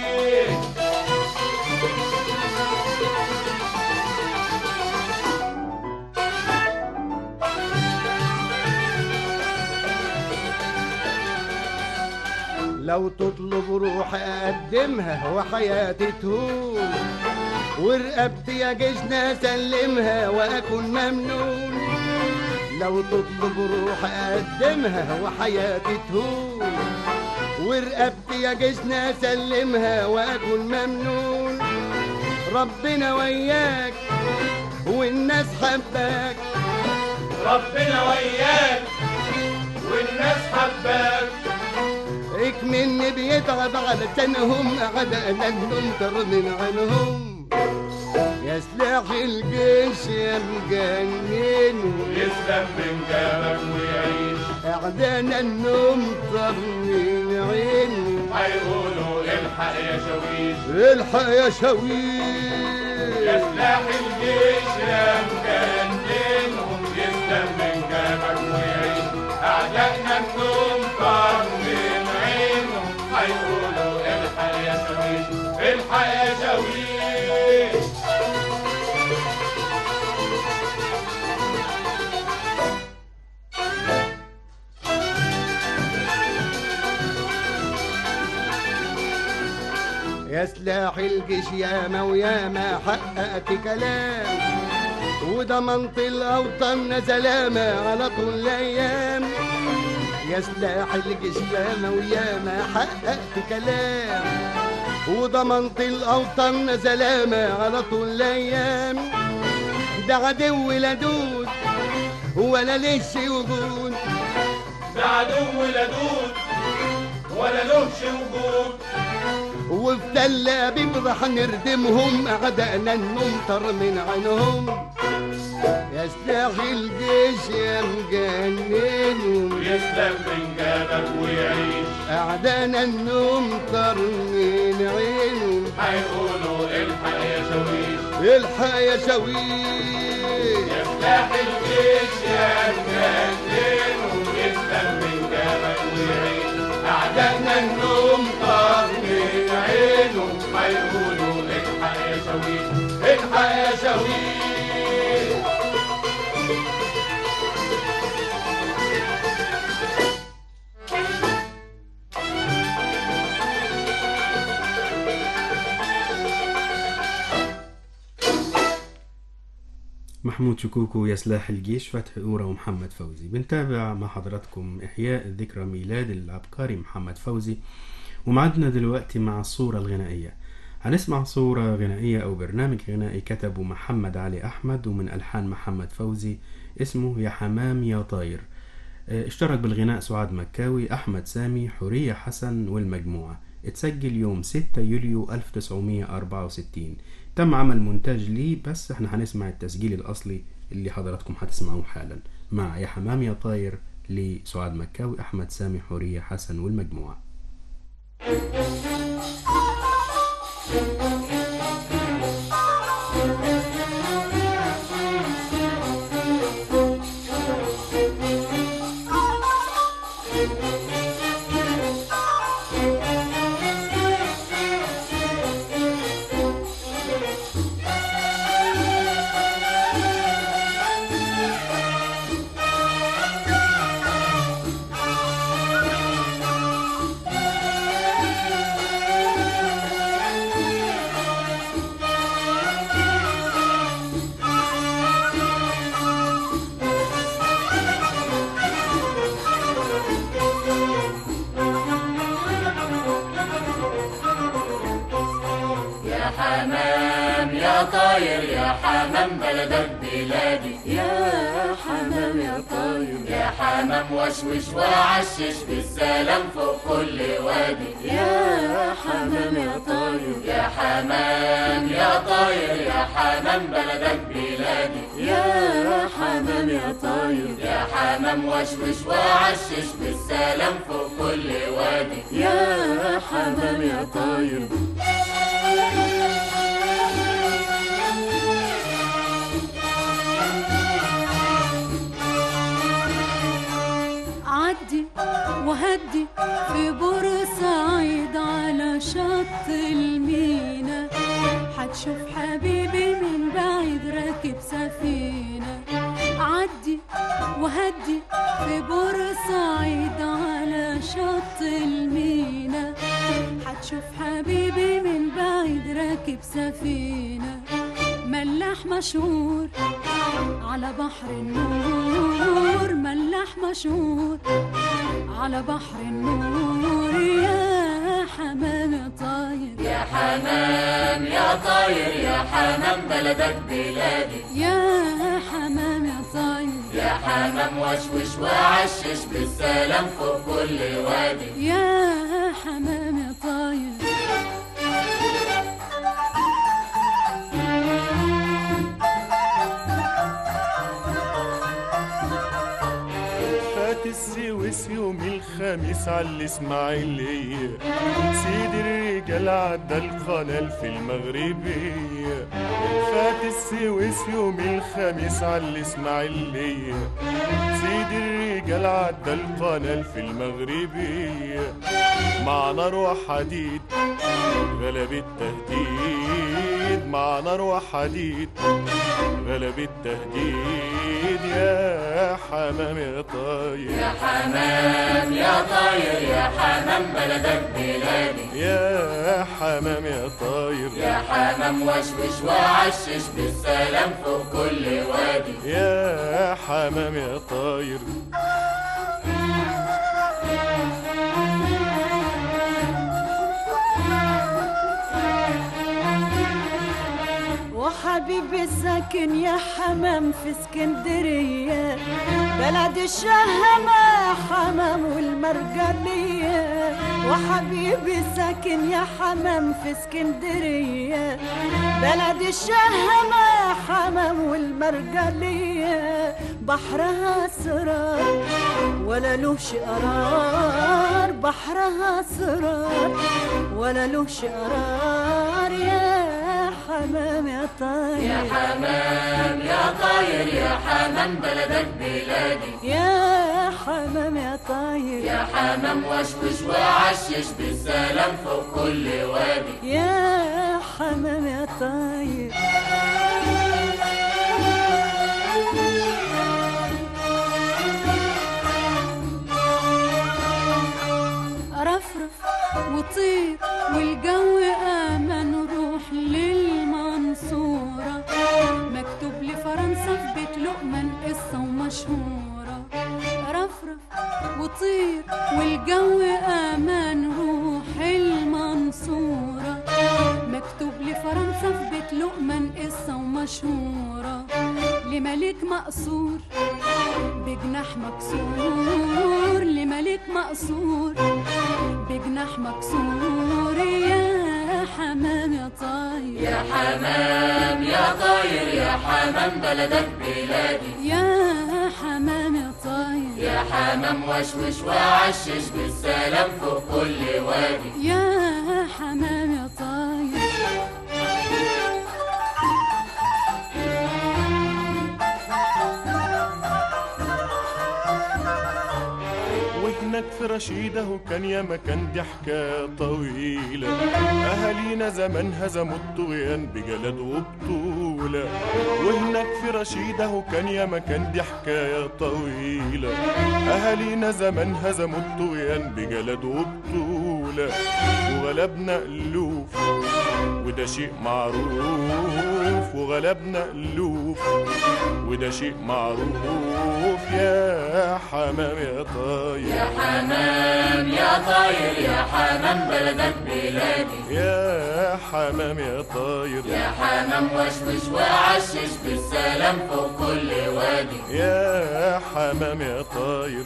لو تطلب روح أقدمها وحياتي تهون، ورقبتي يا جيشنا سلمها وأكون ممنون. لو تطلب روح أقدمها وحياتي تهون، ورقبتي يا جيشنا سلمها وأكون ممنون. ربنا وياك والناس حباك، ربنا وياك والناس حباك. اكمن بيتعب علشانهم أعدائنا ننطر من عنهم. يا سلاح الجيش يا مجننهم، يسلم من جابك ويعيش أعدائنا ننطر من عينهم، حيقولوا الحق يا شويش الحق يا شويش. يا سلاح الجيش يا مجننهم، يسلم من جابك ويعيش أعدائنا النوم طار من عينهم، حيقولوا الحق يا شويش الحق يا شويش. يا سلاح الجيش ياما وياما حققت كلام، وضمنت الأوطان سلامة على طول الأيام. يا سلاح الجيش ياما وياما حققت كلام، وضمنت الأوطان سلامة على طول الأيام. ده عدو لدود ولا ليش وجود، العدو لدود ولا لهش وجود. وفي تل أبيب راح نردمهم أعدائنا نمطر من عينهم. يا سلاح الجيش يا مجننهم يسلم من جابك ويعيش. أعدائنا نمطر من عينهم هيقولوا الحق يا شويش. الحق يا شويش. يا سلاح الجيش يا مجننهم يسلم من جابك ويعيش. أعدائنا نمطر من عينهم هيقولوا الحق يا شويش. الحق يا شويش. محمود شكوكو، يا سلاح الجيش، فتحي أورا ومحمد فوزي. بنتابع مع حضراتكم إحياء ذكرى ميلاد العبقري محمد فوزي، ومعدنا دلوقتي مع الصورة الغنائية. هنسمع صورة غنائية أو برنامج غنائي كتبه محمد علي أحمد ومن ألحان محمد فوزي، اسمه يا حمام يا طاير. اشترك بالغناء سعاد مكاوي، أحمد سامي، حورية حسن والمجموعة. اتسجل يوم 6 يوليو 1964. تم عمل مونتاج ليه، بس احنا هنسمع التسجيل الأصلي اللي حضراتكم هتسمعوه حالا مع يا حمام يا طاير لسعاد مكاوي، أحمد سامي، حورية حسن والمجموعة. طاير يا حمام بلدك بلادي. يا حمام يا طاير يا حمام وشوش وعشش بالسلام فوق كل وادي. يا حمام يا طاير يا حمام يا طاير يا حمام بلدك بلادي. يا حمام يا طاير يا حمام وشوش وعشش بالسلام فوق كل وادي. يا حمام يا طاير. عدي وهدي في بورسعيد على شط المينا، هتشوف حبيبي من بعيد راكب سفينة. عدي وهدي في بورسعيد على شط المينا، هتشوف حبيبي من بعيد راكب سفينة. ملاح مشهور على بحر النور، ملاح مشهور على بحر النور. يا حمام يا طاير يا حمام يا طاير يا حمام بلدك بلادي. يا حمام يا طاير يا حمام وشوش وعشش بالسلام فوق كل وادي. يا حمام يا طاير. السويس يوم الخميس على الإسماعيلية، سيد الرجال عدى القنال في المغربية. فات السويس يوم الخميس على الإسماعيلية، سيد الرجال عدى القنال في المغربية. مع نار وحديد غلب التهديد، مع نار وحديد غلب التهديد. يا حمام يا طاير يا حمام يا طاير يا حمام بلدك بلادي. يا حمام يا طاير يا حمام وشوش وعشش بالسلام فوق كل وادي. يا حمام يا طاير. وحبيبي ساكن يا حمام في اسكندرية بلد الشهامة حمام والمرجلية وحبيبي ساكن يا حمام في اسكندرية بلد الشهامة حمام والمرجلية بحرها اسرار ولا لهش قرار بحرها اسرار ولا لهش قرار يا حمام يا طاير يا حمام يا طاير يا حمام بلدك بلادي يا حمام يا طاير يا حمام وشوش وعشش بالسلام فوق كل وادي يا حمام يا طاير رفرف وطير والجو آمن روح للمنصورة مكتوب لفرنسا في بيت لقمان قصة ومشهورة رفرف وطير والجو آمن روح المنصورة مكتوب لفرنسا في بيت لقمان قصة ومشهورة لملك مقصور بجناح مكسور لملك مقصور بجناح مكسور يا حمام يا طاير يا حمام يا طاير يا حمام بلدك بلادي يا حمام يا طاير يا حمام وشوش وعشش بالسلام فوق كل وادي يا حمام يا طاير وهناك في رشيده وكان يا مكان دي حكاية طويلة أهالينا زمان هزموا الطغيان بجلد وبطولة وهناك في رشيده وكان يا مكان دي حكاية طويلة أهالينا زمان هزموا الطغيان بجلد وبطولة وغلبنا ألوف وده شيء معروف وغلبنا ألوف وده شيء معروف يا حمام يا طاير يا حمام يا طاير يا حمام بلدك بلادي يا حمام يا طاير يا حمام وشوش وعشش بالسلام فوق كل وادي يا حمام يا طاير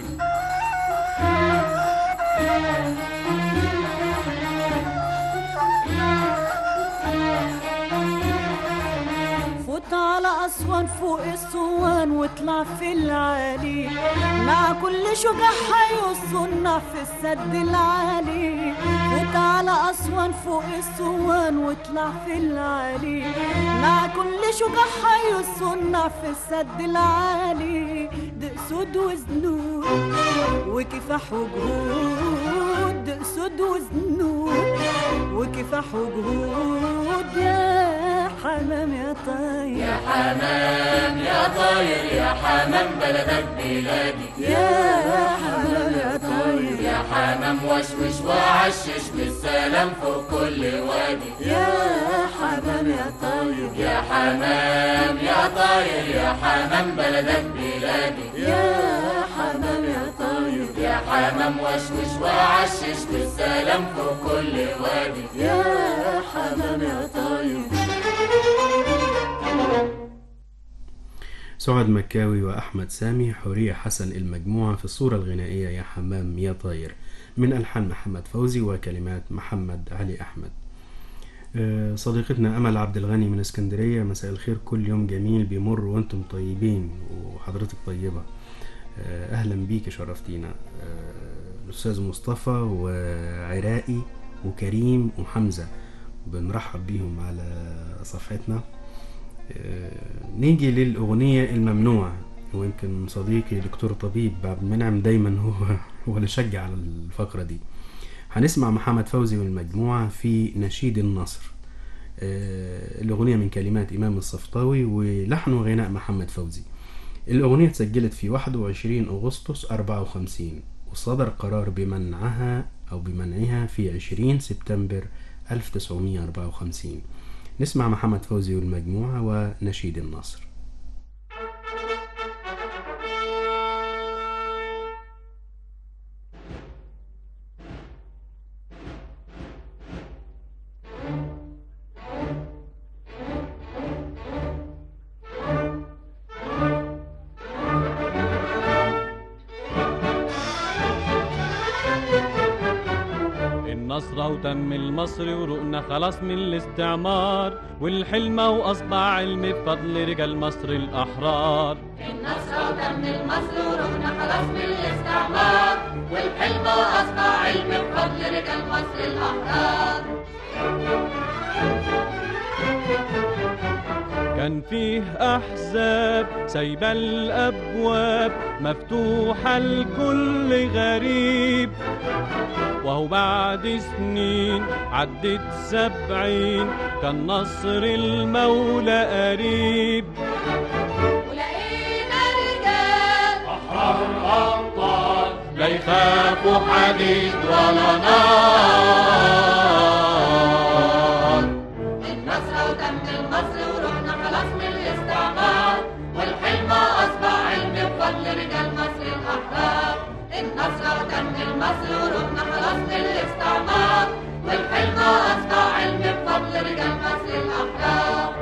فوت على أسوان فوق الصوان واطلع في العالي مع كل شجاع حيوصلنا في السد العالي فوت على أسوان فوق الصوان واطلع في العالي مع كل شجاع حيوصلنا في السد العالي دقسود وزنود وكفاح وجهود دقسود وزنود وكفاح وجهود يا حمام يا طاير يا حمام يا طاير يا حمام بلدك بلادي يا حمام يا طاير يا حمام وشوش وعشش بالسلام فوق كل وادي يا حمام يا طاير يا حمام يا طاير يا حمام بلدك بلادي يا حمام يا طاير يا حمام وشوش وعشش بالسلام فوق كل وادي يا حمام يا طاير سعد مكاوي وأحمد سامي حورية حسن المجموعة في الصورة الغنائية يا حمام يا طاير من ألحان محمد فوزي وكلمات محمد علي أحمد. صديقتنا أمل عبد الغني من اسكندرية، مساء الخير، كل يوم جميل بيمر وانتم طيبين وحضرتك طيبة، أهلا بيك شرفتينا. الأستاذ مصطفى وعراقي وكريم وحمزة بنرحب بيهم على صفحتنا. نيجي للأغنية الممنوعة، ويمكن صديقي دكتور طبيب عبد المنعم دايما هو اللي شجع على الفقرة دي. هنسمع محمد فوزي والمجموعة في نشيد النصر. الأغنية من كلمات إمام الصفطاوي ولحن وغناء محمد فوزي. الأغنية اتسجلت في 21 أغسطس 54 وصدر قرار بمنعها في 20 سبتمبر 1954. نسمع محمد فوزي والمجموعة ونشيد النصر. النصرة وتم المصري ورقنا خلاص من الاستعمار، والحلمة وأصبح علم بفضل رجال مصر الأحرار. النصرة وتم المصري ورقنا خلاص من الاستعمار، والحلمة وأصبح علم بفضل رجال مصر الأحرار. كان فيه أحزاب سايبة الأبواب مفتوحة لكل غريب، وهو بعد سنين عدت 70 كان نصر المولى قريب. ولقينا رجال أحرار الأبطال لا يخافوا حديد ولا نار. النصرة وتم المصري ورحنا خلاص من الاستعمار، والحلم أصبح علم بفضل رجال مصر الأحرار. النصرة وتم المصري ورحنا خلاص من الاستعمار، والحلم أصبح علم بفضل رجال مصر الأحرار.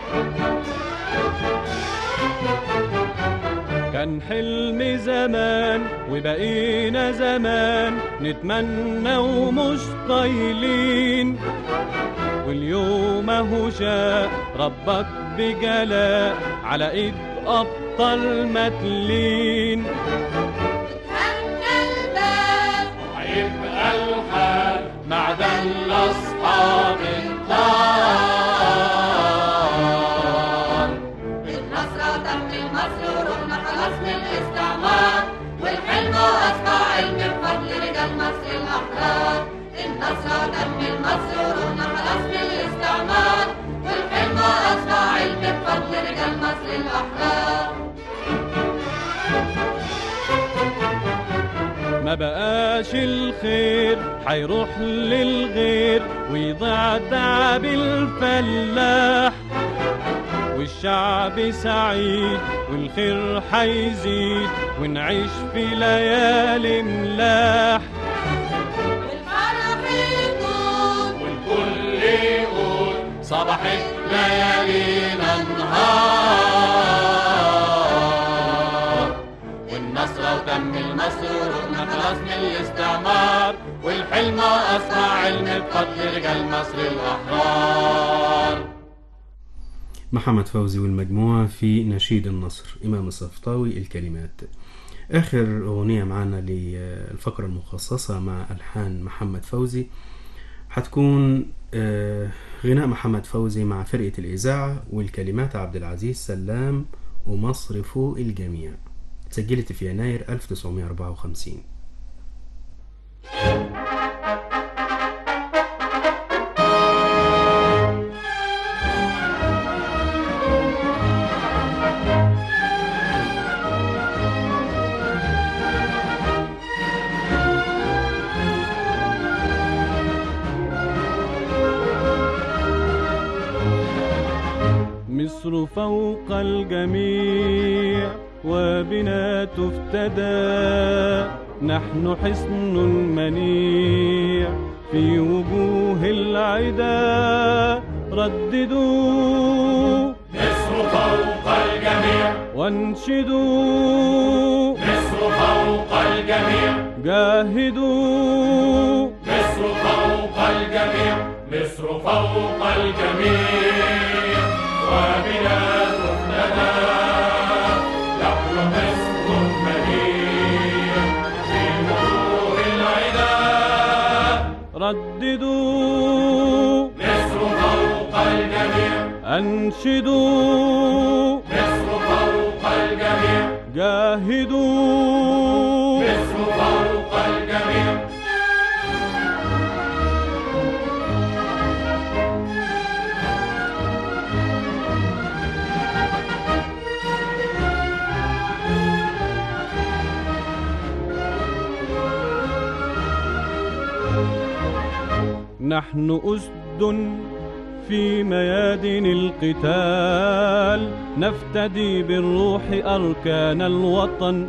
كان حلم زمان وبقينا زمان نتمنى ومش طايلين، واليوم اهو شاء ربك بجلاء على ايد ابطال متلين. اتهنى البال وهيبقى الحال معدن لاصحاب الدار. النصرة وتم المصري ورحنا خلاص من الاستعمار، والحلم أصبح علم بفضل رجال مصر الأحرار. النصرة وتم المصري ورحنا خلاص من الاستعمار، والحلم أصبح علم بفضل رجال مصر الأحرار. ما بقاش الخير حيروح للغير ويضيع تعب الفلاح، والشعب سعيد والخير حيزيد ونعيش في ليالي ملاح. والفرح يطول والكل يقول صبحت ليالينا نهار. والنصرة وتم المصر ورقنا خلاص من الاستعمار، والحلم أصبح علم بفضل رجال مصر الأحرار. محمد فوزي والمجموعة في نشيد النصر، إمام الصفطاوي الكلمات. آخر أغنية معنا للفقرة المخصصة مع ألحان محمد فوزي هتكون غناء محمد فوزي مع فرقة الإذاعة، والكلمات عبد العزيز سلام ومصر فوق الجميع. سجلت في يناير 1954. مصر فوق الجميع وبنا تفتدى، نحن حصن منيع في وجوه العدا. رددوا مصر فوق الجميع وانشدوا مصر فوق الجميع، جاهدوا مصر فوق الجميع، مصر فوق الجميع وبنا تفتدى. نحن حصن منيع في وجوه العدا. رددوا مصر فوق الجميع، أنشدوا مصر فوق الجميع، جاهدوا مصر فوق الجميع. نحن أسد في ميادين القتال، نفتدي بالروح أركان الوطن،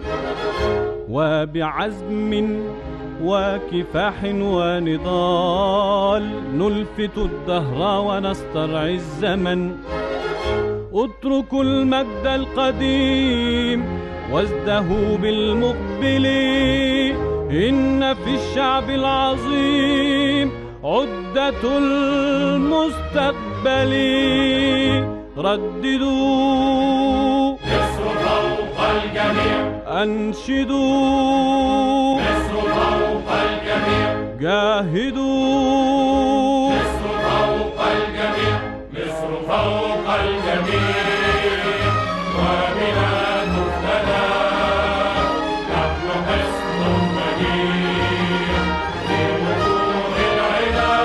وبعزم وكفاح ونضال نلفت الدهر ونسترعي الزمن. اتركوا المجد القديم وازدهوا بالمقبل، إن في الشعب العظيم عدة المستقبل رددوا مصر فوق الجميع أنشدوا مصر فوق الجميع جاهدوا مصر فوق الجميع مصر فوق الجميع وبلا تفتدى نحن حصن منيع لوجوه العدا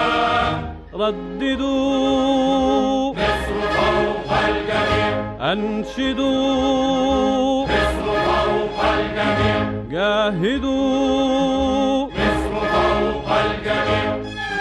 رددوا مصر فوق الجميع أنشدوا مصر فوق الجميع جاهدوا مصر فوق الجميع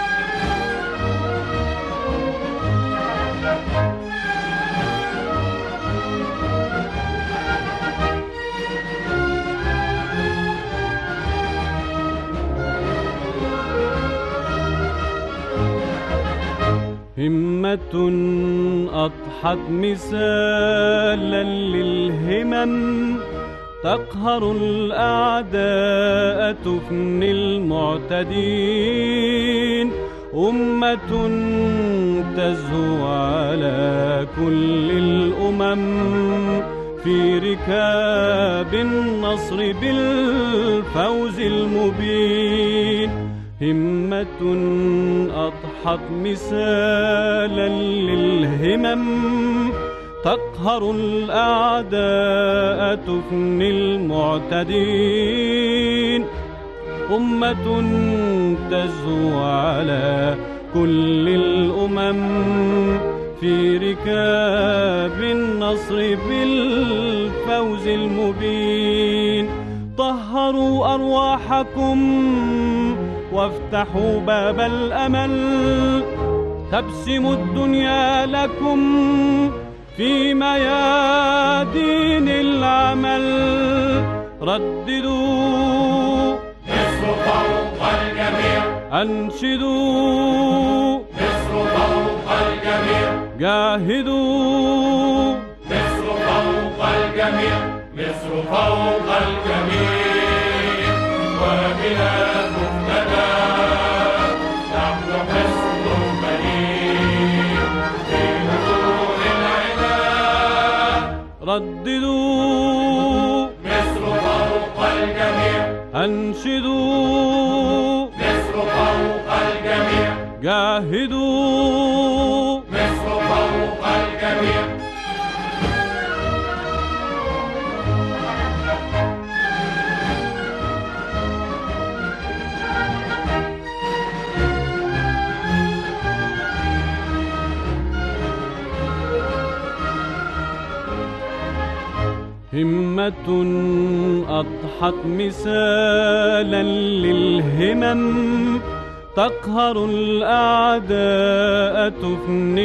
همة أضحت مثالا للهمم تقهر الأعداء تفني المعتدين أمة تزهو على كل الأمم في ركاب النصر بالفوز المبين همة أضحت مثالا للهمم تقهر الأعداء تفني المعتدين أمة تزهو على كل الأمم في ركاب النصر بالفوز المبين طهروا أرواحكم وافتحوا باب الأمل تبسم الدنيا لكم في ميادين العمل رددوا مصر فوق الجميع أنشدوا مصر فوق الجميع جاهدوا مصر فوق الجميع مصر فوق الجميع وبلا تفتدى نحن حصن منيع في وجوه العدا رددوا مصر فوق الجميع أنشدوا مصر فوق الجميع جاهدوا مصر فوق الجميع همة أضحت مثالا للهمم تقهر الأعداء تفني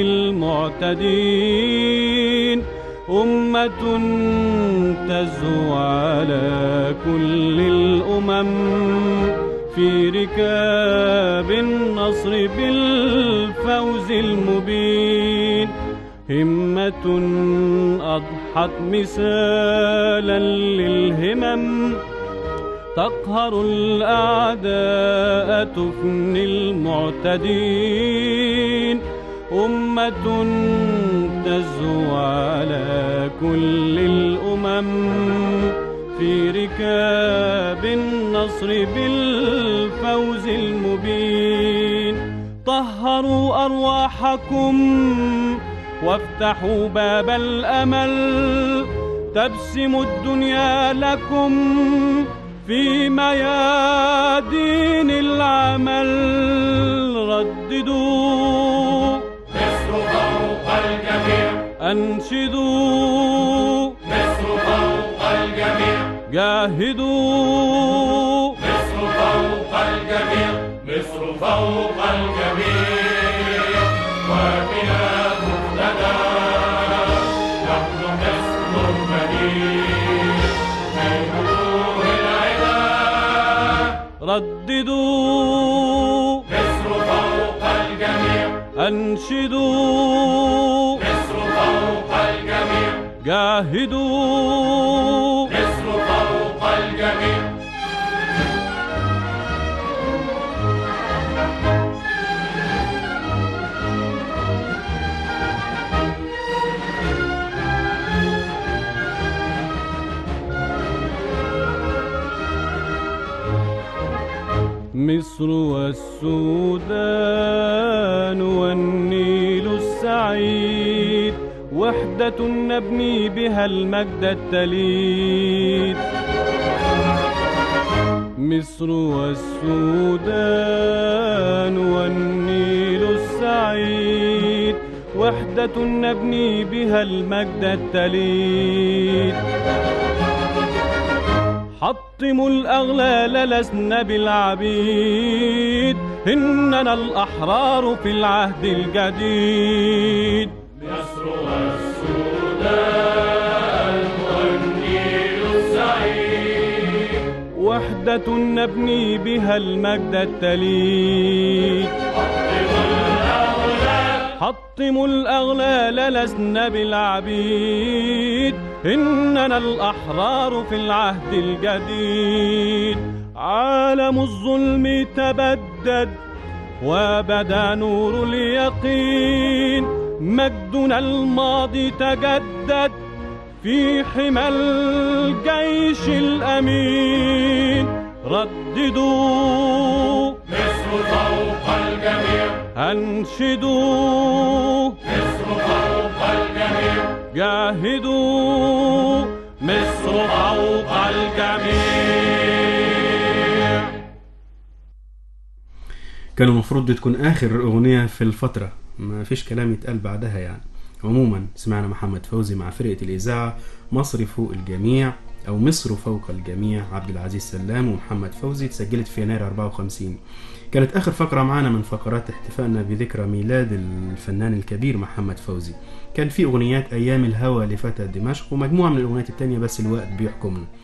المعتدين أمة تزهو على كل الأمم في ركاب النصر بالفوز المبين همة أضحت مثالا للهمم تقهر الأعداء تفني المعتدين أمة تزهو على كل الأمم في ركاب النصر بالفوز المبين طهروا أرواحكم وافتحوا باب الأمل تبسم الدنيا لكم في ميادين العمل رددوا مصر فوق الجميع أنشدوا مصر فوق الجميع جاهدوا مصر فوق الجميع مصر فوق الجميع وبلا تفتدى نحن حصن منيع في وجوه العدا رددوا مصر فوق الجميع أنشدوا مصر فوق الجميع جاهدوا مصر فوق الجميع مصر والسودان والنيل السعيد وحدة نبني بها المجد التليد. مصر والسودان والنيل السعيد وحدة نبني بها المجد التليد. حطموا الأغلال لسنا بالعبيد إننا الأحرار في العهد الجديد. مصر والسودان والنيل السعيد وحدة نبني بها المجد التليد. حطموا الأغلال لسنا بالعبيد إننا الأحرار في العهد الجديد. عالم الظلم تبدد وبدا نور اليقين مجدنا الماضي تجدد في حمى الجيش الأمين. رددوا مصر فوق الجميع أنشدوا مصر فوق الجميع جاهدوا مصر فوق الجميع. كان المفروض دي تكون آخر أغنية في الفترة، ما فيش كلام يتقال بعدها يعني. عموما سمعنا محمد فوزي مع فرقة الإذاعة مصر فوق الجميع أو مصر فوق الجميع، عبد العزيز سلام ومحمد فوزي، تسجلت في يناير 54. كانت آخر فقرة معنا من فقرات احتفائنا بذكرى ميلاد الفنان الكبير محمد فوزي. كان في أغنيات أيام الهوى لفتى دمشق ومجموعة من الأغنيات التانية بس الوقت بيحكمنا.